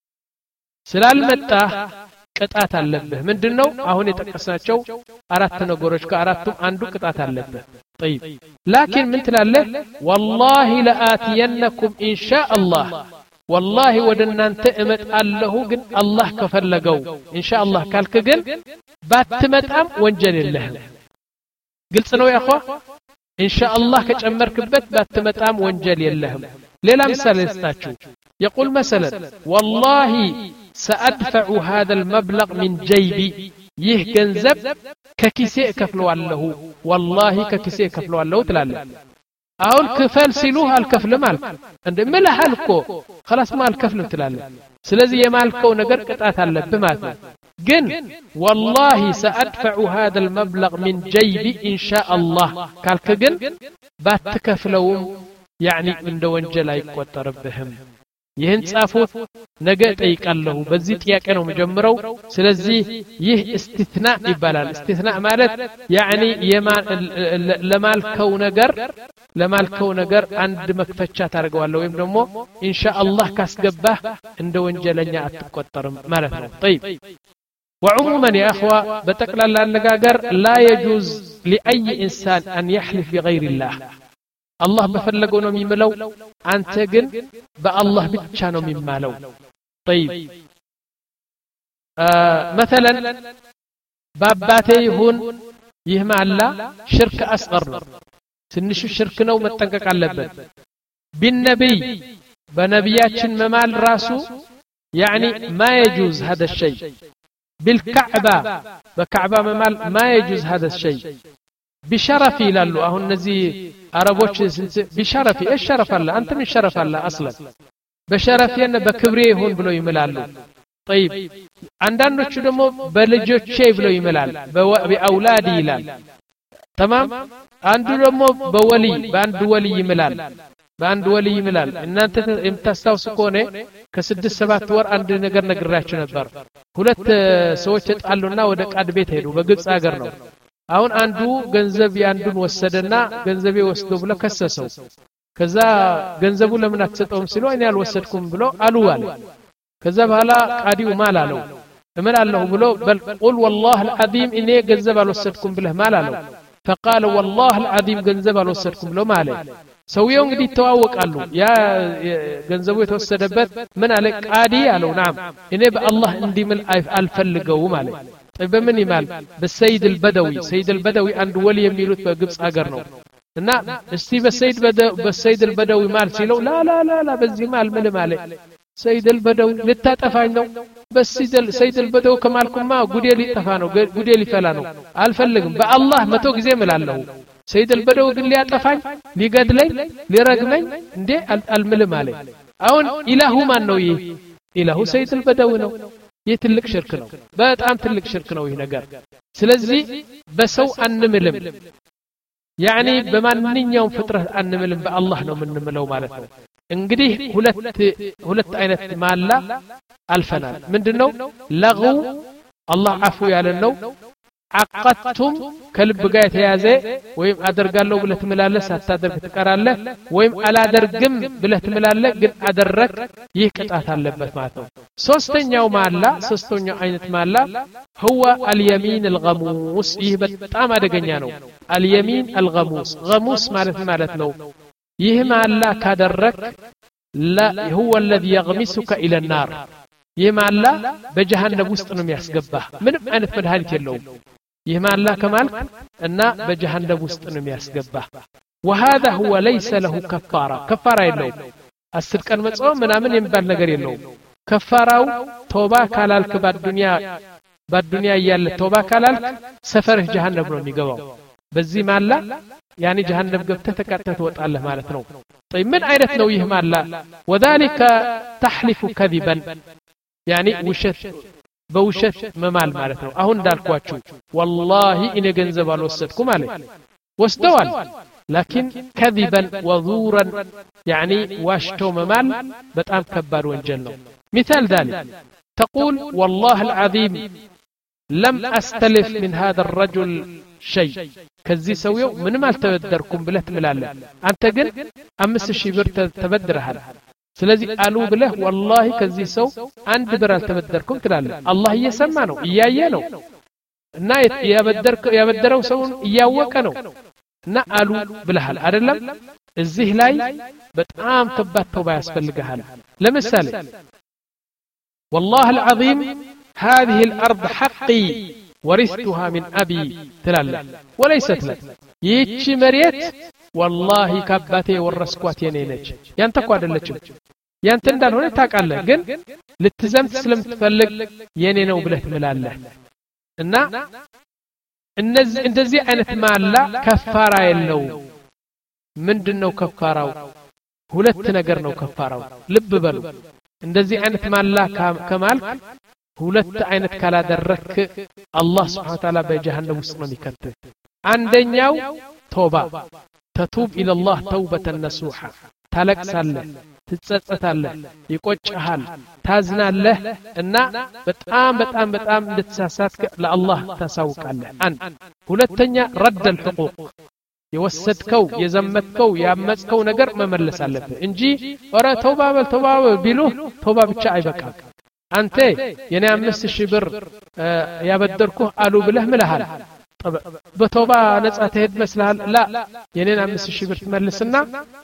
ስላልመጣህ ቅጣት አለብህ ምንድነው አሁን የጠቀስናቸው አራት ነገሮች ከአራቱም አንዱ ቅጣት አለብህ طيب لكن ምን ትላለህ والله لآتينكم إن شاء الله والله ወደናንተ እመጣለሁ ግን አላህ ከፈለገው ኢንሻአላህ ካልክ ግን ባትመጣም ወንጀል የለህም ግልጽ ነው ያخوا ኢንሻአላህ ከጨመርክበት ባትመጣም ወንጀል የለህም ሌላ ምሳሌ ልስጣችሁ يقول مثلا والله سأدفع هذا المبلغ من جيبي ይህ ገንዘብ ከኪሴ እከፍለዋለሁ والله ከኪሴ እከፍለዋለሁ ትላለህ አሁን ክፈል ሲሉህ አልከፍልም አልክ እንደምልሃል እኮ خلاص ما አልከፍልም ትላለህ ስለዚህ የማልከው ነገር ቅጣት አለብህ ማለት ነው ግን والله سأدفع هذا المبلغ من جيبي إن شاء الله ካልክ ግን ባትከፍለውም يعني እንደ ወንጀል አይቆጠርብህም ይህን ጻፉት ነገ ጠይቃለሁ በዚህ ጥያቄ ነው መጀመሪያው ስለዚህ ይህ استثناء ይባላል استثناء ማለት يعني ለማልከው ነገር ለማልከው ነገር አንድ መክፈቻ ታርገዋለህ ወይም ደግሞ ኢንሻአላህ ካስገባህ እንደ ወንጀለኛ አትቆጠርም ማለት ነው طيب وعموما يا اخوا بتقلل النغاغر لا يجوز لاي انسان ان يحلف بغير الله الله بفلغو ነው የሚምለው አንተ ግን በአላህ ብቻ ነው የሚማለው طيب مثلا ባባቴ ይሁን ይህ ማላ ሽርክ አስገር ነው ትንሽ ሽርክ ነው መጠንቀቅ አለበት بالنبي በነቢያችን መማል ራሱ يعني ما يجوز هذا الشيء بالكعبة بكعبة ممال ما يجوز هذا الشيء بشرفي لالو اهو نزي عربوش بشرفي ايش شرف الله انت من شرف الله اصلا بشرفي ان بكبري هون بلو يملالو طيب عندانوچ دمو بلجوچي بلو يملال باولادي يلال تمام አንዱ ደግሞ በወሊ በአንድ ወሊ ይምላል በአንድ ወሊ ይምላል እናንተ የምታስታውሱ ከሆነ ከስድስት ሰባት ወር አንድ ነገር ነግራችሁ ነበር ሁለት ሰዎች ተጣሉና ወደ ቃድ ቤት ሄዱ በግብጽ ሀገር ነው አሁን አንዱ ገንዘብ ያንዱን ወሰደና ገንዘቤ ወስዶ ብሎ ከሰሰው ከዛ ገንዘቡ ለምን አትሰጠውም ሲሉ እኔ አልወሰድኩም ብሎ አሉ አለ ከዛ በኋላ ቃዲው ማል አለው እምላለሁ ብሎ በል ቁል والله العظيم እኔ ገንዘብ አልወሰድኩም ብለህ ማል አለው فقال والله العظيم ገንዘብ አልወሰድኩም ብሎ ማለ ሰውየው እንግዲህ ተዋወቃሉ ያ ገንዘቡ የተወሰደበት ምን አለ ቃዲ አለው نعم እኔ በአላህ እንዲምል አልፈልገው ማለት በምን ይማል በሰይድ البدوي ሰይድ البدوي አንድ ወሊ የሚሉት በግብጽ ሀገር ነው እና እስቲ በሰይድ በሰይድ البدوي ማል ሲለው ላ ላ ላ ላ በዚህ ማል ምን ማለ ሰይድ البدوي ልታጠፋኝ ነው በሰይድ ሰይድ البدوي ከማልኩማ ጉዴ ሊጠፋ ነው ጉዴ ሊፈላ ነው አልፈልግም በአላህ መቶ ጊዜ እምላለሁ ሰይድ البدوي ግን ሊያጠፋኝ ሊገድለኝ ሊረግመኝ እንዴ አልምልም አለ አሁን ኢላሁ ማን ነው ይህ ኢላሁ ሰይድ البدوي ነው ይህ ትልቅ ሽርክ ነው በጣም ትልቅ ሽርክ ነው ይህ ነገር ስለዚህ በሰው አንምልም يعني በማንኛውም ፍጥረት አንምልም በአላህ ነው ምንምለው ማለት ነው እንግዲህ ሁለት ሁለት አይነት ማላ አልፈናል ምንድነው ለغو አላህ አፉ ያለን ነው عقدتم كلب ጋር የተያዘ ወይም አደርጋለሁ ብለህ ትምላለህ ሳታደርግ ትቀራለህ ወይም አላደርግም ብለህ ትምላለህ ግን አደረክ ይህ ቅጣት አለበት ማለት ነው ሶስተኛው ማላ ሶስተኛው አይነት ማላ هو اليمين الغموس ይህ በጣም አደገኛ ነው اليمين الغموس غموس ማለት ማለት ነው ይህ ማላ ካደረክ لا هو الذي يغمسك الى النار ይህ ማላ በጀሃነም ውስጥ ነው የሚያስገባህ ምንም አይነት መድኃኒት የለውም ይህ ማላ ከማልክ እና በጀሃነም ውስጥ ነው የሚያስገባህ وهذا هو ليس له كفاره كفاره የለውም አስር ቀን መጾም ምናምን የሚባል ነገር የለውም ከፋራው ተውባ ካላልክ በዱንያ በዱንያ ያለ ተውባ ካላልክ ሰፈርህ ጀሃነም ነው የሚገባው በዚህ ማላ ያኒ ጀሃነም ገብተህ ተቃጥተህ ትወጣለህ ማለት ነው طيب ምን አይነት ነው ይህ ማላ وذلك تحلف كذبا يعني ውሸት በውሸት መማል ማለት ነው አሁን እንዳልኳችሁ والله እኔ ገንዘብ አልወሰድኩም ማለት ወስደዋል لكن كذبا وزورا يعني واشتو ممال በጣም ከባድ ወንጀል ነው مثال ذلك تقول والله العظيم لم استلف من هذا الرجل شيء كذي سويو ምንም አልተበደርኩም ብለህ ትምላለህ አንተ ግን አምስት ሺህ ብር ተበድረሃል ስለዚህ አሉ ብለህ والله ከዚህ ሰው አንድ ብር አልተበደርኩም ትላለህ አላህ እየሰማ ነው እያየ ነው እና ያበደርከው ያበደረው ሰው እያወቀ ነው እና አሉ ብለሃል አይደለም እዚህ ላይ በጣም ከባድ ተውባ ያስፈልጋል ለምሳሌ والله العظيم هذه الارض حقي ورثتها من ابي تلالا وليست لك ይህች መሬት والله ከአባቴ ወረስኳት የኔ ነች ያንተ እኮ አይደለችም ያንተ እንዳልሆነ ታውቃለህ ግን ልትዘምት ስለምትፈልግ የኔ ነው ብለህ ትምላለህ እና እነዚህ እንደዚህ አይነት ማላ ከፋራ የለው ምንድነው ከፋራው ሁለት ነገር ነው ከፋራው ልብ በሉ እንደዚህ አይነት ማላ ከማልክ ሁለት አይነት ካላደረክ አላህ Subhanahu Wa Ta'ala በጀሃነም ውስጥ ነው የሚከተህ አንደኛው ተውባ ተቱብ الى الله توبه نصوحا ታለቅሳለህ ትጸጸታለህ ይቆጭሃል ታዝናለህ እና በጣም በጣም በጣም እንድትሳሳት ለአላህ ታሳውቃለህ አንድ ሁለተኛ رد الحقوق የወሰድከው የዘመትከው ያመጽከው ነገር መመለስ አለብህ እንጂ ወራ ተውባ በል ተውባ ቢሉ ተውባ ብቻ አይበቃም አንተ የኔ አምስት ሺህ ብር ያበደርኩህ አሉ ብለህ ምልሃል በተውባ ነጻ ተሄድ መስላል ላ የኔን አምስት ሺህ ብር ትመልስና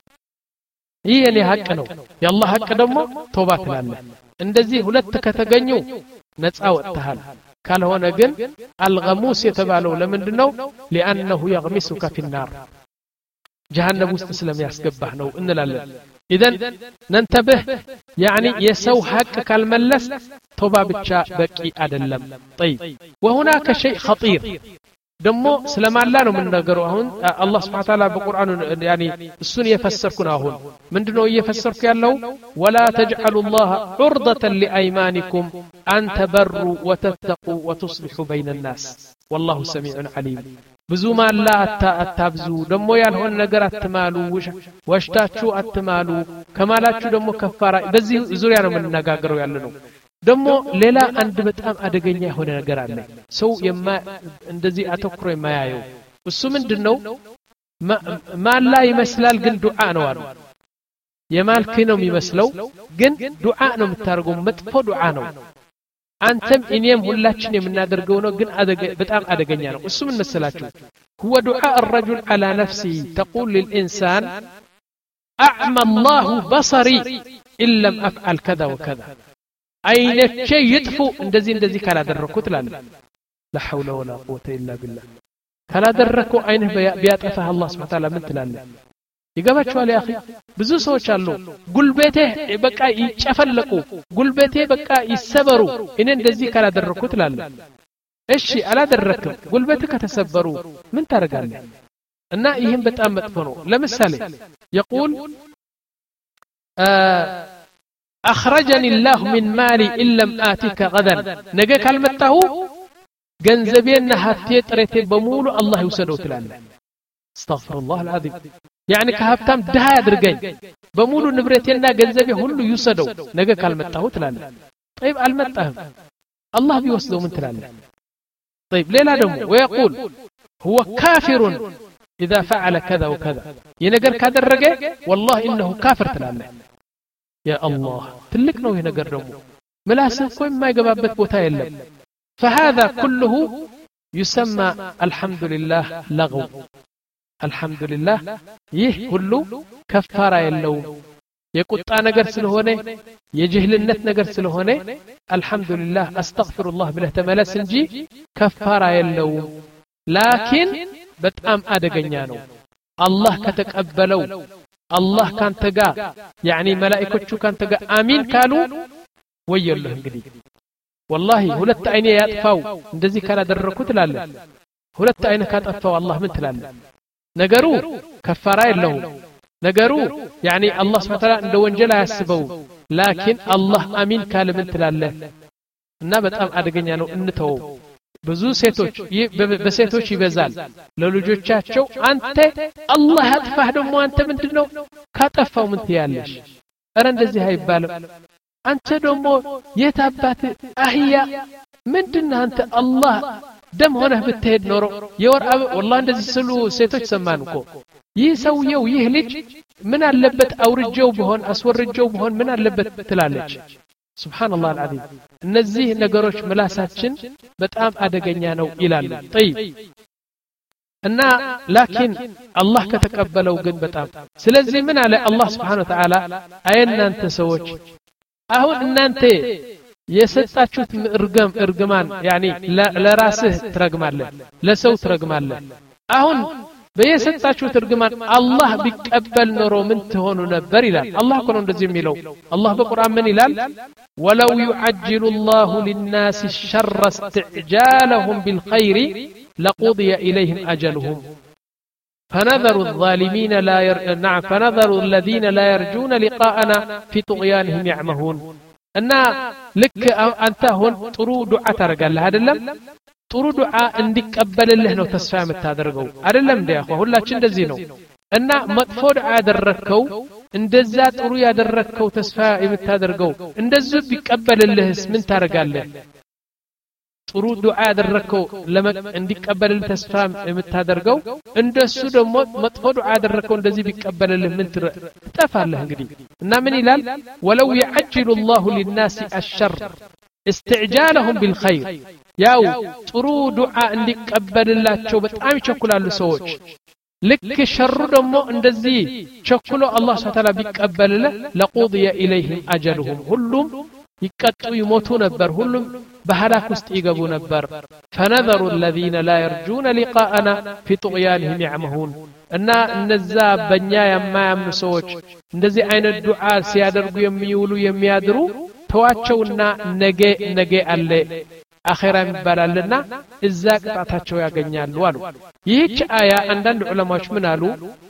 ይሄ የኔ ሐቅ ነው የአላህ ሐቅ ደግሞ ተውባ ትላለህ እንደዚህ ሁለት ከተገኙ ነጻ ወጥተሃል ካልሆነ ግን አልገሙስ የተባለው ለምንድነው لانه يغمسك في النار جهنم ውስጥ ስለሚያስገባህ ነው እንላለን اذا ننتبه يعني يسو حق ካልመለስ ተውባ ብቻ በቂ አይደለም طيب وهناك شيء خطير ደሞ ስለማላ ነው የምንነገረው አሁን አላህ Subhanahu Wa Ta'ala በቁርአኑ يعني እሱን የፈሰርኩ ነው አሁን ምንድነው እየፈሰርኩ ያለው ولا تجعلوا الله عرضة لأيمانكم أن تبروا وتتقوا وتصلحوا بين الناس والله سميع عليم ብዙ ማላ አታብዙ ደሞ ያልሆነ ነገር አትማሉ ወሽታችሁ አትማሉ ከማላችሁ ደሞ ከፋራ በዚህ ዙሪያ ነው የምንነጋገረው ያለነው ደሞ ሌላ አንድ በጣም አደገኛ የሆነ ነገር አለ ሰው የማ እንደዚህ አተኩሮ የማያየው እሱ ምንድነው ማላ ይመስላል ግን ዱዓ ነው አሉ የማልክ ነው የሚመስለው ግን ዱዓ ነው የምታርገው መጥፎ ዱዓ ነው አንተም እኔም ሁላችን የምናደርገው ነው ግን በጣም አደገኛ ነው እሱ ምን መሰላችሁ هو دعاء الرجل على نفسه تقول للإنسان أعمى الله بصري إن لم أفعل كذا وكذا አይነት ሸይ ይጥፉ እንደዚህ እንደዚህ ካላደረኩት ላለ لا حول ولا قوه الا بالله ካላደረኩ አይንህ ቢያጠፋህ አላህ Subhanahu Wa Ta'ala ምን ትላለህ ይገባችኋል ያ اخي ብዙ ሰዎች አሉ ጉልበቴ በቃ ይጨፈለቁ ጉልበቴ በቃ ይሰበሩ እኔ እንደዚህ ካላደረኩት ላለ እሺ አላደረክም ጉልበቴ ከተሰበሩ ምን ታረጋለህ እና ይሄን በጣም መጥፎ ነው ለምሳሌ يقول أخرجني الله من مالي إن لم آتك غدا نجا كلمته ገንዘቤና ሀብቴ ጥሬቴ በሙሉ አላህ ይወሰደው ትላለህ استغفر الله العظيم يعني ከሀብታም ድሃ ያድርገኝ በሙሉ ንብረቴና ገንዘቤ ሁሉ ይወሰደው ነገ ካልመጣሁ ትላለህ طيب አልመጣህም አላህ ቢወስደው ምን ትላለህ طيب ليلا دمو ويقول هو كافر إذا فعل كذا وكذا ينقر كادرقه والله إنه كافر تلاله يا الله تلقنه ينقر دمو ملاسه كوين ما يقبابت بوتا يلم فهذا كله يسمى الحمد لله لغو الحمد لله يه كله كفارة يلوم يقطع نقر سلهونه يجهلنت نقر سلهونه الحمد لله أستغفر الله بله تملا سنجي كفارة يلوم لكن بتأم أدقنيانو الله كتقبلو الله كان تقا يعني ملائكة كان تقا آمين قالوا ويله انقدي والله هلت عيني يطفاو እንደዚህ ካላደረኩ ትላለ ሁለት አይነ ካጠፋው አላህ ምን ትላለ ነገሩ ከፋራ የለው ነገሩ يعني الله سبحانه وتعالى እንደ ወንጀል አያስበው لكن الله አሚን ካለ ምን ትላለ እና በጣም አደገኛ ነው እንተው ብዙ ሴቶች በሴቶች ይበዛል ለልጆቻቸው አንተ አላህ ያጥፋህ ደሞ አንተ ምንድነው ካጠፋው ምን ትያለሽ አረ እንደዚህ አይባልም አንተ ደሞ የታባት አህያ ምንድነው አንተ አላህ ደም ሆነህ ብትሄድ ኖሮ የወር والله እንደዚህ ስሉ ሴቶች ሰማን እኮ ይህ ሰውየው ይህ ልጅ ምን አለበት አውርጀው በሆን አስወርጀው በሆን ምን አለበት ትላለች ሱብሃንአላህ አልዓዚም እነዚህ ነገሮች ምላሳችን በጣም አደገኛ ነው ይላል طيب እና ላኪን አላህ ከተቀበለው ግን በጣም ስለዚህ ምን አለ አላህ Subhanahu Wa Ta'ala አየናንተ ሰዎች አሁን እናንተ የሰጣችሁት እርግም እርግማን ያኒ ለራስህ ትረግማለህ ለሰው ትረግማለህ አሁን በየሰጣችሁት እርግማን አላህ ቢቀበል ኖሮ ምን ትሆኑ ነበር ይላል አላህ እኮ ነው እንደዚህ የሚለው አላህ በቁርአን ምን ይላል ወለው يعجل الله للناس الشر استعجالهم بالخير لقضي إليهم أجلهم فنذر الظالمين لا ير... نعم فنذر الذين لا يرجون لقاءنا في طغيانهم يعمهون أن لك أنت هون طرو دعاء ترجع له هذا لم طرو دعاء عندك قبل الله نو تسفى متادرجو هذا لم ده أخوه ولا شند زينو أن مطفود عادركوا እንደዛ ጥሩ ያደረከው ተስፋ የምታደርገው እንደዚህ ቢቀበል ለህስ ምን ታረጋለህ ጥሩ ዱዓ ያደረከው እንዲቀበል ተስፋ የምታደርገው እንደሱ ደግሞ መጥፎ ዱዓ ያደረከው እንደዚህ ቢቀበልልህ ምን ትጠፋለህ እንግዲህ እና ምን ይላል ወለው يعجل الله للناس الشر استعجالهم بالخير ያው ጥሩ ዱዓ እንዲቀበልላቸው በጣም ይቸኩላሉ ሰዎች لك شر دمو اندزي شكلو الله سبحانه وتعالى بيقبل لقضي إليهم أجلهم هلهم يقطعوا يموتوا نبر هلهم بهلاك ውስጥ ይገቡ ነበር فنذر الذين لا يرجون لقاءنا في طغيانهم يعمهون እና እነዛ በእኛ የማያምኑ ሰዎች እንደዚህ አይነት ዱዓ ሲያደርጉ የሚውሉ የሚያድሩ ተዋቸውና ነገ ነገ አለ አኺራ ይባላልና እዛ ቅጣታቸው ያገኛሉ አሉ ይህች አያ አንዳንድ ዑለማዎች ምን አሉ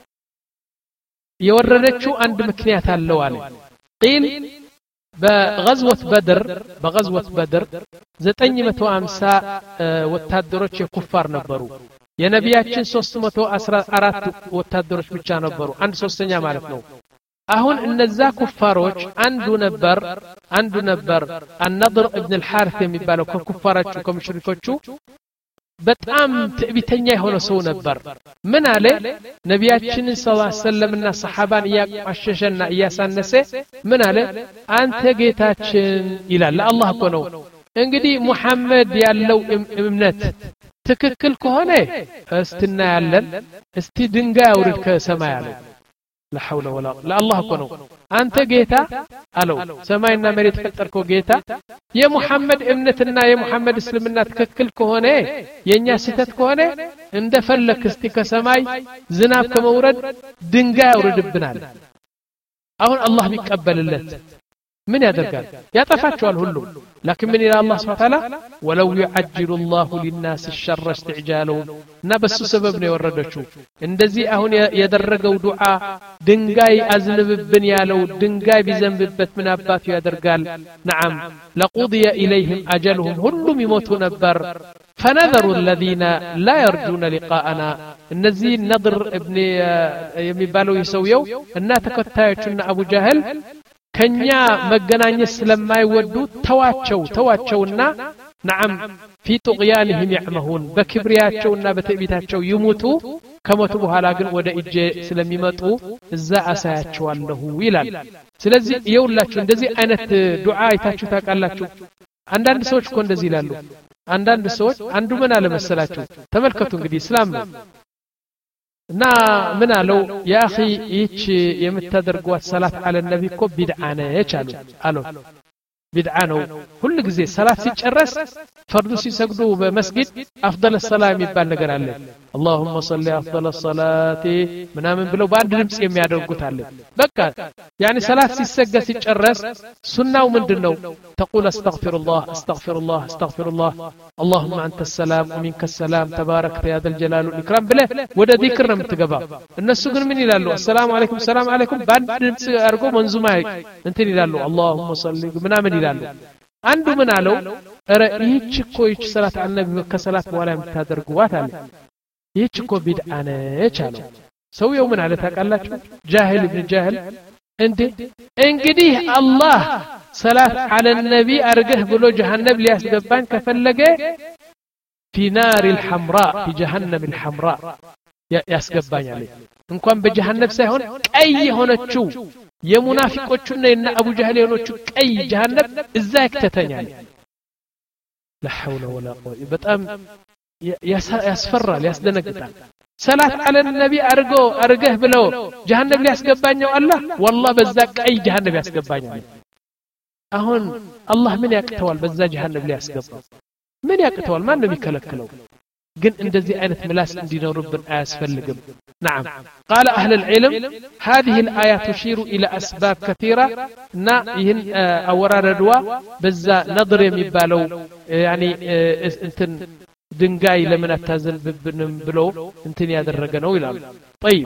የወረደችው አንድ ምክንያት አለው አለ ቂል በغزوة بدر በغزوة بدر ዘጠኝ መቶ ሃምሳ ወታደሮች የኩፋር ነበሩ የነቢያችን ሶስት መቶ አስራ አራት ወታደሮች ብቻ ነበሩ አንድ ሶስተኛ ማለት ነው አሁን እነዛ ኩፋሮች አንዱ ነበር አንዱ ነበር النضر ابن الحارث የሚባለው ከኩፋሮቹ ከሙሽሪኮቹ በጣም ትዕቢተኛ የሆነ ሰው ነበር ምን አለ ነቢያችንን ሰለላሁ ዐለይሂ ወሰለምና ሰሃባን ያቋሸሸና ያሳነሰ ምን አለ አንተ ጌታችን ይላል አላህ እኮ ነው እንግዲህ ሙሐመድ ያለው እምነት ትክክል ከሆነ እስትና ያለን እስቲ ድንጋይ አውርድ ከሰማይ አለ لا حول ولا قوة لا الله كنو أنت جيتا ألو سماينا مريت فكركو جيتا يا محمد ابنتنا يا محمد اسلمنا تككل كهونه ينيا ستت كهونه عند فلك استك سماي زناب كمورد دنجا ورد بنال أهون الله بيقبل اللت من يدركال يتفاتشوا الهلو لكن من إلى الله سبحانه وتعالى ولو يعجل الله للناس الشر استعجالهم نبس سببني وردشو اندزي اهون يدرقوا دعاء دنقاي ازنب بنيالو دنقاي بزنببت من ابات يدرقال نعم لقضي اليهم اجلهم هلهم يموتون نبر فنذر الذين لا يرجون لقاءنا النزي النضر ابن يميبالو يسويو النا تكتايتشن ابو جهل ከኛ መገናኘት ስለማይወዱ ተዋቸው ተዋቸውና نعم في طغيانهم يعمهون በክብሪያቸውና በትዕቢታቸው ይሙቱ ከሞቱ በኋላ ግን ወደ እጄ ስለሚመጡ እዛ አሳያቸዋለሁ ይላል ስለዚህ ይውላችሁ እንደዚህ አይነት ዱዓ አይታችሁ ታውቃላችሁ አንዳንድ ሰዎች እኮ እንደዚህ ይላሉ አንዳንድ ሰዎች አንዱ ምን አለ መሰላችሁ ተመልከቱ እንግዲህ እስላም ነው እና ምን አለው ያ اخي ይች የምታደርጓት ሰላት አለ ነብይ እኮ ቢድዓ ነች አሉ አሉ ቢድዓ ነው ሁሉ ጊዜ ሰላት ሲጨረስ ፈርዱ ሲሰግዱ በመስጊድ አፍضل الصلاه የሚባል ነገር አለ اللهم صل افضل الصلاه ምናምን ብለው በአንድ ድምጽ የሚያደርጉት አለ በቃ يعني ሰላት ሲሰገድ ሲጨረስ ሱናው ምንድነው تقول استغفر الله استغفر الله استغفر الله اللهم انت السلام ومنك السلام تبارك يا ذا الجلال والاكرام ብለ ወደ ذكر ነው የምትገባው እነሱ ግን ምን ይላሉ السلام عليكم السلام عليكم በአንድ ድምጽ አርጎ መንዙማ እንትን ይላሉ اللهم صل ምናምን ይላሉ አንዱ ምን አለው አረ ይህች እኮ ይህች ሰላት አልነብይ ከሰላት በኋላ የምታደርጉዋት አለ ይህች እኮ ቢድዓ ነች አለው ሰውየው ምን አለ ታውቃላችሁ ጃሂል ኢብኑ ጃሂል እንዴ እንግዲህ አላህ ሰላት አለ ነብይ አርገህ ብሎ ጀሃነም ሊያስገባን ከፈለገ في نار الحمراء في جهنم الحمراء ያስገባኛል እንኳን በጀሃነም ሳይሆን ቀይ ሆነችው የሙናፊቆቹና የና አቡ ጀህል የሆነችው ቀይ ጀሃነም እዛ ይከተኛል لا حول ولا قوه በጣም ያስፈራል ያስደነግጣል ሰላት አለ ነብይ አርጎ አርገህ ብለው ጀሃነም ሊያስገባኛው አላህ والله በዛ ቀይ ጀሃነም ያስገባኛል አሁን አላህ ምን ያቅተዋል በዛ ጀሃነም ሊያስገባው ምን ያቅተዋል ማን ነው የሚከለክለው ግን እንደዚህ አይነት ምላስ እንዲኖርብን አያስፈልግም نعم قال اهل العلم هذه الايه تشير الى اسباب كثيره نا ይህን አወራረድዋ በዛ ነድር የሚባለው يعني እንትን ድንጋይ ለምን አታዘንብብንም ብሎ እንትን ያደረገ ነው ይላል طيب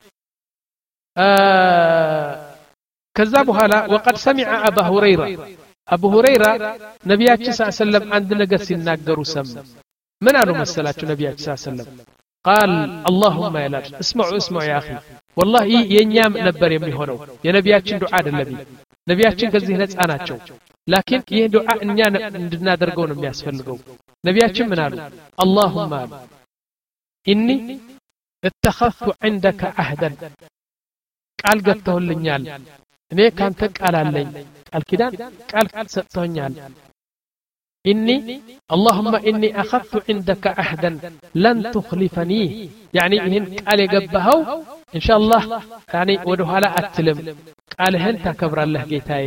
ከዛ በኋላ وقد سمع ابو هريره ابو هريره ነብያችን ሰለላሁ ዐለይሂ ወሰለም አንድ ነገር ሲናገሩ ሰማ من قالوا مسلاችሁ ነብያችን ሰለላሁ ዐለይሂ ወሰለም قال اللهم يا لاش اسمعوا اسمعوا يا اخي والله የኛም ነበር የሚሆነው የነብያችን ዱዓ አይደለም ነብያችን ከዚህ ነፃ ናቸው لكن ይህ ዱዓ እኛ እንድናደርገው ነው የሚያስፈልገው ነብያችን ምን አሉ اللهم اني اتخذت عندك عهدا ቃል ገብተውልኛል እኔ ካንተ ቃል አለኝ ቃል ኪዳን ቃል ሰጥቶኛል إني اللهم إني أخذت عندك عهدا لن تخلفني يعني إن قال يقبهو إن شاء الله يعني ودوها لا أتلم قال هنتا كبر الله جيتاي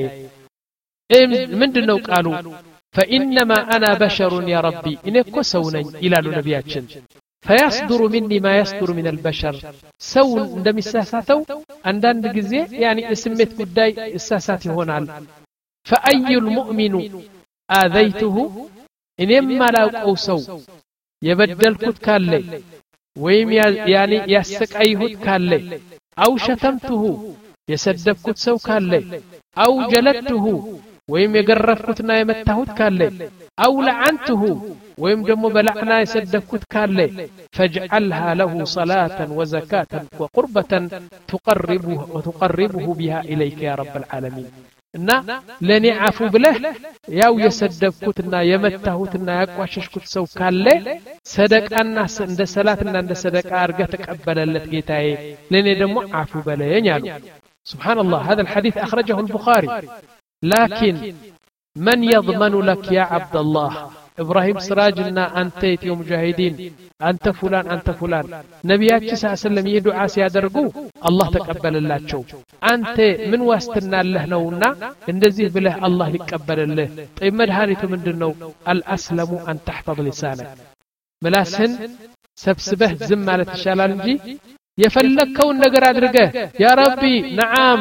من دنو قالوا فإنما أنا بشر يا ربي إني كسوني إلى نبياتشن فيصدر مني ما يصدر من البشر سون عندما الساساتو عندان بجزء يعني اسمت قداي الساساتي هنا فأي المؤمن آذيته إنما لا أوسو يبدلكت كاللي ويم يعني يسكأيهت كاللي أو شتمته يسدبكت سو كاللي أو جلدته ويم يقرفكتنا يمتهت كاللي أو لعنته ويم جمو بلعنا يسدبكت كاللي فاجعلها له صلاة وزكاة وقربة تقربه وتقربه بها إليك يا رب العالمين እና ለኔ አፉ ብለህ ያው የሰደብኩትና የመታሁትና ያቋሸሽኩት ሰው ካለ ሰደቃና እንደ ሰላትና እንደ ሰደቃ አርገህ ተቀበለለት ጌታዬ ለኔ ደግሞ አፉ በለኝ አሉ سبحان الله هذا الحديث أخرجه البخاري لكن من يضمن لك يا عبد الله إبراهيم سراجنا أنت يا مجاهدين أنت فلان أنت فلان نبيات صلى الله عليه وسلم يدعى سيادرقو الله تقبل الله شو أنت من واستنا الله نونا اندزيه بله الله يقبل الله طيب مدهانيته من دنو الأسلم أن تحفظ لسانك ملاسهن سبسبه زمالة الشلال نجي يفلكون ነገር አድርገህ ያ ረቢ ነዓም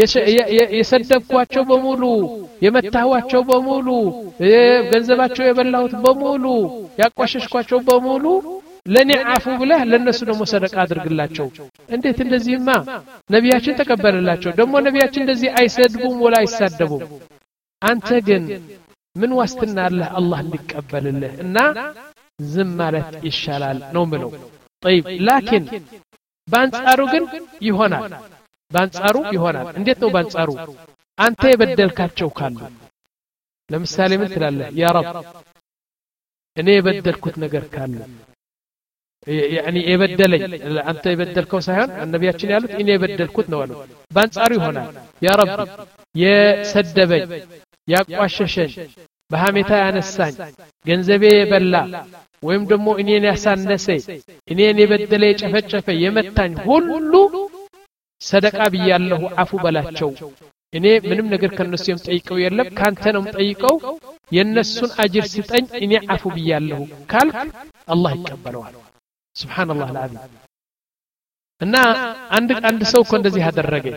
የሰደብኳቸው በሙሉ የመታዋቸው በሙሉ ገንዘባቸው የበላሁት በሙሉ ያቋሸሽኳቸው በሙሉ ለኔ አፉ ብለህ ለነሱ ደግሞ ሰደቃ አድርግላቸው እንዴት እንደዚህማ ነብያችን ተቀበለላቸው ደግሞ ነብያችን እንደዚህ አይሰድቡም ወላ አይሳደቡም አንተ ግን ምን ዋስትና አለ አላህ እንዲቀበልልህ እና ዝም ማለት ይሻላል ነው ምለው طيب لكن ባንጻሩ ግን ይሆናል ባንጻሩ ይሆናል እንዴት ነው ባንጻሩ አንተ የበደልካቸው ካሉ ለምሳሌ ምን ትላለህ ያ ረብ እኔ የበደልኩት ነገር ካለ يعني يبدلኝ አንተ የበደልከው ሳይሆን ነብያችን ያሉት እኔ የበደልኩት ነው አሉ ባንጻሩ ይሆናል ያ ረብ የሰደበኝ ያቋሸሸኝ በሐሜታ ያነሳኝ ገንዘቤ የበላ ወይም ደግሞ እኔን ያሳነሰ እኔን የበደለ የጨፈጨፈ የመታኝ ሁሉ ሰደቃ ብያለሁ አፉ በላቸው እኔ ምንም ነገር ከነሱ የምጠይቀው የለም ካንተ ነው የምጠይቀው የነሱን አጅር ስጠኝ እኔ አፉ ብያለሁ ካልክ አላህ ይቀበለዋል سبحان الله العظيم እና አንድ አንድ ሰው እኮ እንደዚህ ያደረገ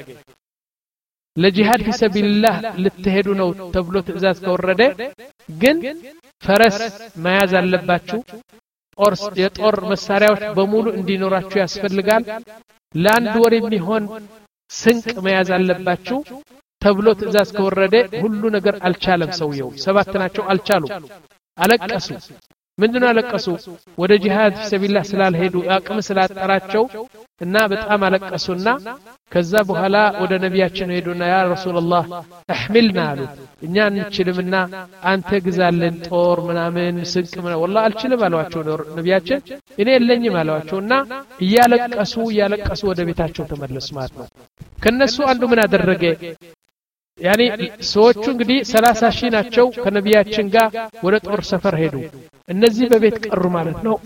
ለጂሃድ في سبيل الله ልትሄዱ ነው ተብሎ ትእዛዝ ከወረደ ግን ፈረስ መያዝ አለባችሁ ጦር የጦር መሳሪያዎች በሙሉ እንዲኖራችሁ ያስፈልጋል ለአንድ ወር የሚሆን ስንቅ መያዝ አለባችሁ ተብሎ ትእዛዝ ከወረደ ሁሉ ነገር አልቻለም ሰውየው ሰባት ናቸው አልቻሉ አለቀሱ ምንድነው አለቀሱ ወደ ጂሃድ في سبيل الله ስላልሄዱ አቅም ስላጠራቸው እና በጣም አለቀሱና ከዛ በኋላ ወደ ነብያችን ሄዱና ያ ረሱላህ احملنا አሉ እኛ እንችልምና አንተ ግዛልን ጦር ምናምን ስንቅ ምናምን والله አልችልም አሏቸው ነብያችን እኔ የለኝም አሏቸውና እያለቀሱ እያለቀሱ ወደ ቤታቸው ተመለሱ ማለት ነው ከነሱ አንዱ ምን አደረገ يعني ሰዎቹ እንግዲህ ሰላሳ ሺህ ናቸው ከነብያችን ጋር ወደ ጦር ሰፈር ሄዱ እነዚህ በቤት ቀሩ ማለት ነው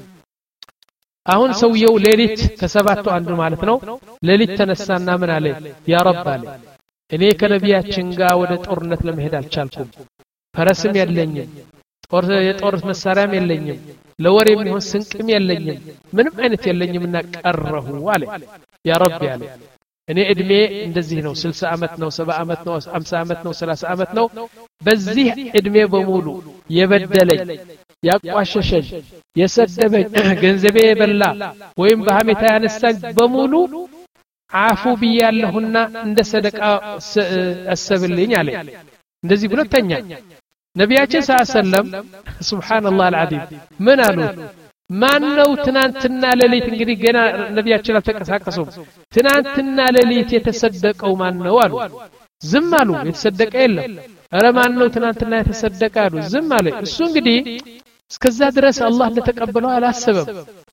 አሁን ሰውየው ሌሊት ከሰባቱ አንዱ ማለት ነው ሌሊት ተነሳና ምን አለ ያ ረብ አለ እኔ ከነብያችን ጋር ወደ ጦርነት ለመሄድ አልቻልኩም ፈረስም የለኝም ጦር የጦር መሳሪያም የለኝም ለወር የሚሆን ስንቅም የለኝም ምንም አይነት የለኝምና ቀረሁ አለ ያ ረብ አለ እኔ እድሜ እንደዚህ ነው ስልሳ አመት ነው ሰባ አመት ነው ሃምሳ አመት ነው ሰላሳ አመት ነው በዚህ እድሜ በሙሉ የበደለኝ ያቋሸሸኝ የሰደበኝ ገንዘቤ የበላ ወይም በሐሜታ ያነሳኝ በሙሉ አፉ ብያለሁና እንደ ሰደቃ አሰብልኝ አለ እንደዚህ ሁለተኛ ነብያችን ሰለላሁ ሱብሃንአላህ አልዓዚም ምን አሉ ማነው ትናንትና ለሊት እንግዲህ ገና ነብያችን አልተቀሳቀሱም ትናንትና ለሊት የተሰደቀው ማነው አሉ ዝም አሉ የተሰደቀ የለም አረ ማነው ትናንትና የተሰደቀ አሉ ዝም አለ እሱ እንግዲህ እስከዛ ድረስ አላህ ለተቀበለው አላሰበም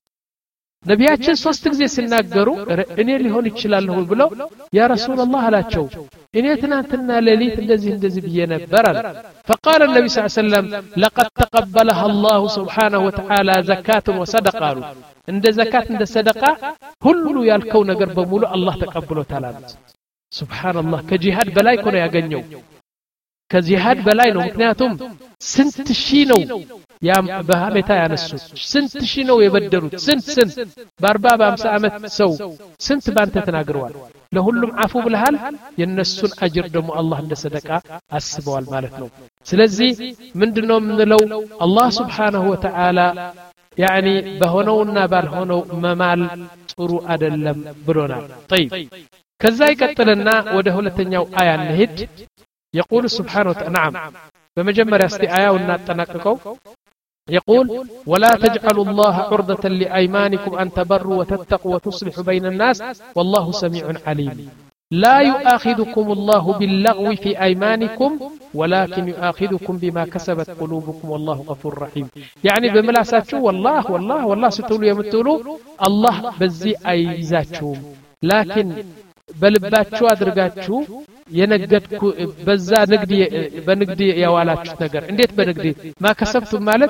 ነብያችን ሶስት ጊዜ ሲናገሩ እኔ ሊሆን ይችላል ብለው ያ ረሱላህ አላቸው እኔ ትናንትና ለሊት እንደዚህ እንደዚህ ብዬ ነበር አለ فقال النبي صلى الله عليه وسلم لقد تقبلها الله سبحانه وتعالى زكاه وصدقه እንደ ዘካት እንደ ሰደቃ ሁሉ ያልከው ነገር በሙሉ አላህ ተቀብሎታል ሱብሃንአላህ ከጂሃድ በላይ ኮነ ያገኘው ከጂሃድ በላይ ነው ምክንያቱም ስንት ሺ ነው ያም በሐሜታ ያነሱት ስንት ሺ ነው የበደሩት ስንት ስንት በአርባ በአምሳ አመት ሰው ስንት ባንተ ተናግረዋል ለሁሉም አፉ ብለሃል የነሱን አጅር ደግሞ አላህ እንደ ሰደቃ አስበዋል ማለት ነው ስለዚህ ምንድነው ምንለው አላህ Subhanahu Wa Ta'ala يعني በሆነውና ባልሆነው መማል ጥሩ አይደለም ብሎናል طيب ከዛ ይቀጥልና ወደ ሁለተኛው አያ እንሂድ يقول سبحانه وتعالى نعم بمجمرة استي آية ونطنققوا يقول ولا تجعلوا الله عرضة لأيمانكم أن تبروا وتتقوا وتصلحوا بين الناس والله سميع عليم لا يؤاخذكم الله باللغو في أيمانكم ولكن يؤاخذكم بما كسبت قلوبكم والله غفور رحيم يعني بملاساتشو والله والله والله ستقولوا يمتولوا الله بزي أيزاتشو لكن በልባችሁ አድርጋችሁ የነገድኩ በዛ ንግድ በንግድ ያዋላችሁ ነገር እንዴት በንግድ ማከሰብቱ ማለት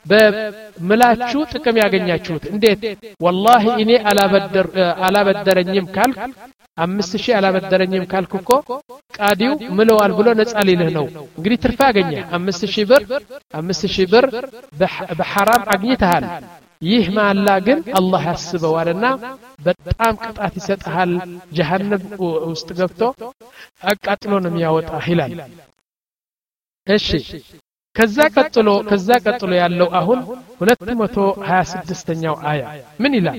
በምላችሁ ጥቅም ያገኛችሁት እንዴት والله እኔ አላበደር አላበደረኝም ካልክ አምስት ሺህ አላበደረኝም ካልክ እኮ ቃዲው ምለዋል ብሎ ነፃ ሊልህ ነው እንግዲህ ትርፋ ያገኘ አምስት ሺህ ብር አምስት ሺህ ብር በሐራም አግኝተሃል ይህ ማላ ግን አላህ ያስበዋልና በጣም ቅጣት ይሰጣል ጀሃነም ውስጥ ገብቶ አቃጥሎ ነው የሚያወጣ ይላል እሺ ከዛ ቀጥሎ ከዛ ቀጥሎ ያለው አሁን ሁለት መቶ ሃያ ስድስተኛው አያ ምን ይላል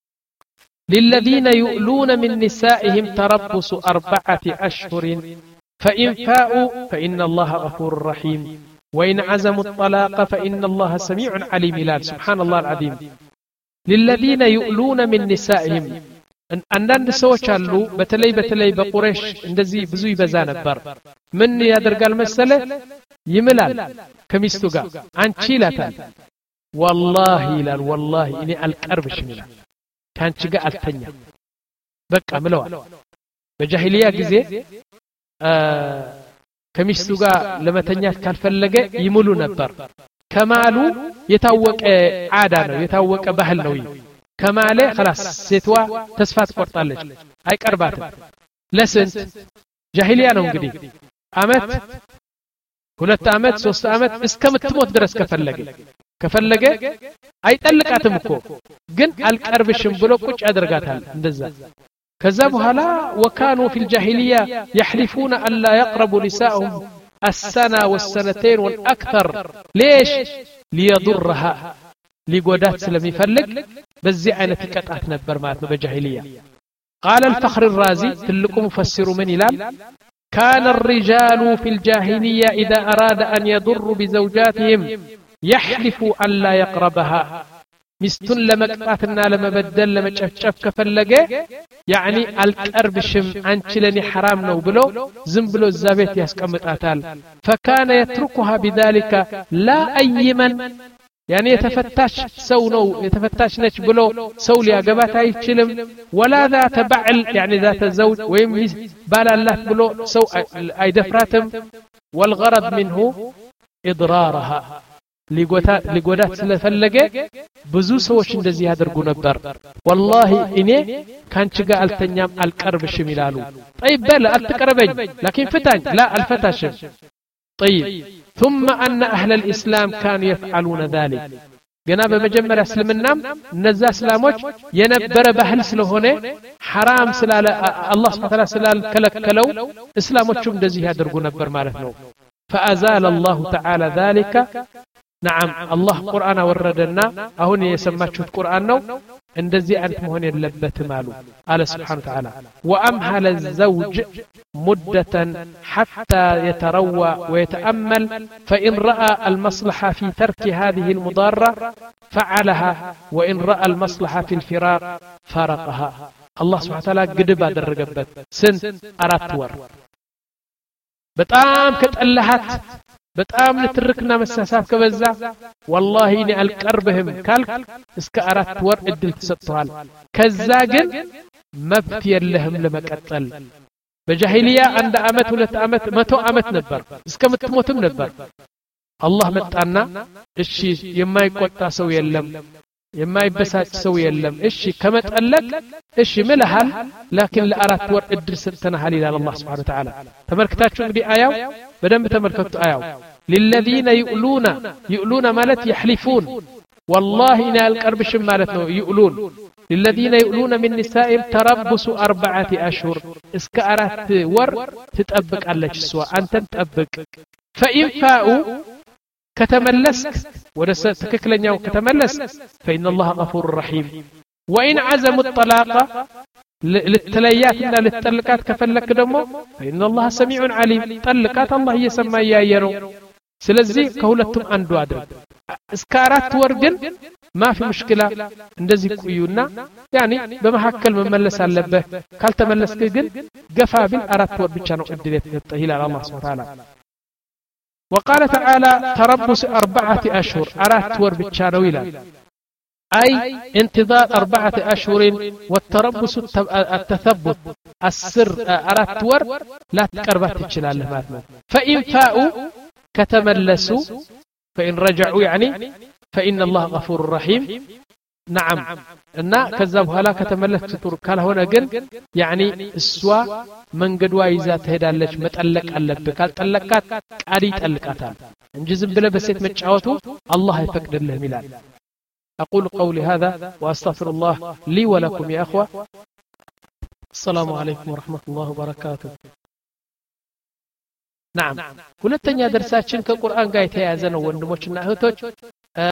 للذين يؤلون من نسائهم تربص أربعة أشهر فإن فاءوا فإن الله غفور رحيم وإن عزموا الطلاق فإن الله سميع عليم إلال سبحان الله العظيم للذين يؤلون من نسائهم አንዳንድ ሰዎች አሉ በተለይ በተለይ በቁረይሽ እንደዚህ ብዙ ይበዛ ነበር ምን ያደርጋል መሰለ ይምላል ከሚስቱ ጋር አንቺ ይላታል والله ይላል والله እኔ አልቀርብሽም ይላል ካንቺ ጋር አልተኛ በቃ ምለዋል በጃሂሊያ ጊዜ ከሚስቱ ጋር ለመተኛት ካልፈለገ ይሙሉ ነበር ከማሉ የታወቀ ዓዳ ነው የታወቀ ባህል ነው ከማለ خلاص ሴትዋ ተስፋ ትቆርጣለች አይቀርባትም ለስንት ጃሂሊያ ነው እንግዲህ አመት ሁለት አመት ሶስት አመት እስከምትሞት ድረስ ከፈለገ ከፈለገ አይጠልቃትም እኮ ግን አልቀርብሽም ብሎ ቁጭ ያደርጋታል እንደዛ ከዛ በኋላ وكانوا في الجاهليه يحلفون الا يقربوا نساءهم السنه والسنتين والاكثر ليش ليضرها ليغودات ስለሚፈልግ በዚህ አይነት ይቀጣት ነበር ማለት ነው በጃሂሊያ قال الفخر الرازي ትልቁ مفسر ምን ይላል كان الرجال في الجاهليه اذا اراد ان يضروا بزوجاتهم يحلفوا الا يقربها ሚስቱን ለመቅጣትና ለመበደል ለመጨፍጨፍ ከፈለገ يعني አልቀርብሽም አንቺ ለኔ حرام ነው ብሎ ዝም ብሎ ዛቤት ያስቀምጣታል فكان يتركها بذلك لا ايمن يعني የተፈታሽ ሰው ነው የተፈታሽ ነች ብሎ ሰው ሊያገባት አይችልም ولا ذات بعل يعني ذات زوج ወይም ባላላት ብሎ ሰው አይደፍራትም والغرض منه اضرارها ሊጎታ ሊጎዳት ስለፈለገ ብዙ ሰዎች እንደዚህ ያደርጉ ነበር والله እኔ ካንቺ ጋር አልተኛም አልቀርብሽም ይላሉ طيب በል አትቀርበኝ لكن فتاኝ لا الفتاشم طيب ثم ان اهل الاسلام كانوا يفعلون ذلك ገና በመጀመሪያ እስልምናም እነዛ እስላሞች የነበረ ባህል ስለሆነ حرام ስላለ አላህ Subhanahu Wa Ta'ala ስላልከለከለው እስላሞቹም እንደዚህ ያደርጉ ነበር ማለት ነው فازال الله تعالى ذلك نعم الله قرآن وردنا አሁን የሰማችሁት ቁርአን ነው እንደዚህ አንተ መሆን የለበትም አሉ አለ سبحانه وتعالى وامهل الزوج مدة حتى يتروى ويتأمل فإن رأى المصلحة في ترك هذه المضارة فعلها وإن رأى المصلحة في الفراق فارقها الله سبحانه وتعالى قدب አደረገበት ስንት አራት ወር በጣም ከተለሃት በጣም ንትርክና መሳሳብ ከበዛ والله እኔ አልቀርብህም ካልክ እስከ አራት ወር እድል ተሰጥቷል ከዛ ግን መብት የለህም ለመቀጠል በጃሂሊያ አንድ አመት ሁለት አመት መቶ አመት ነበር እስከምትሞትም ነበር አላህ መጣና እሺ የማይቆጣ ሰው የለም የማይበሳጭ ሰው የለም እሺ ከመጠለቅ እሺ ምልሃል لكن ለአራት ወር እድል ሰጥተናል ይላል አላህ Subhanahu Wa Ta'ala ተመልክታችሁ እንግዲህ አያው በደንብ ተመልከቱ አያው للذين يؤلون يؤلون ማለት يحلفون والله إن القربش ማለት ነው يؤلون للذين يؤلون من نسائهم تربص أربعة أشهر اسك أرات ور تطبق على السوا أنت تطبق فإن فاؤوا كتملسك ورس تككلنياو كتملس فإن الله غفور رحيم وإن عزموا الطلاق للتلياتنا للتلقات كفلك دمو فإن الله سميع عليم طلقات الله يسمى يايرو ስለዚህ ከሁለቱም አንዱ አድርግ እስከ አራት ወር ግን ማፊ ሙሽኪላ እንደዚህ ቆዩና ያኒ በመሐከል መመለስ አለበት ካልተመለስክ ግን ገፋ ቢል አራት ወር ብቻ ነው እድል የተሰጠህ ይላል አላህ Subhanahu Wa Ta'ala وقال تعالى تربص أربعة أشهر أرات ور ብቻ ነው ይላል أي انتظار أربعة أشهر والتربص التثبت السر أرات ور لا تقربت تشلال ماتنا فإن فاؤوا كتملسوا فإن رجعوا يعني فإن الله غفور رحيم نعم إن كذب هلا كتملس تركال هنا جن يعني السوا من قدوا إذا تهدالش متألق ألبك تألقات قاري تألقاتها انجزم بلا بسيط متشعوتو الله يفقد له ميلاد أقول قولي هذا وأستغفر الله لي ولكم يا أخوة السلام عليكم ورحمة الله وبركاته نعم ሁለተኛ ደርሳችን ከቁርአን ጋር የተያያዘ ነው ወንድሞችና እህቶች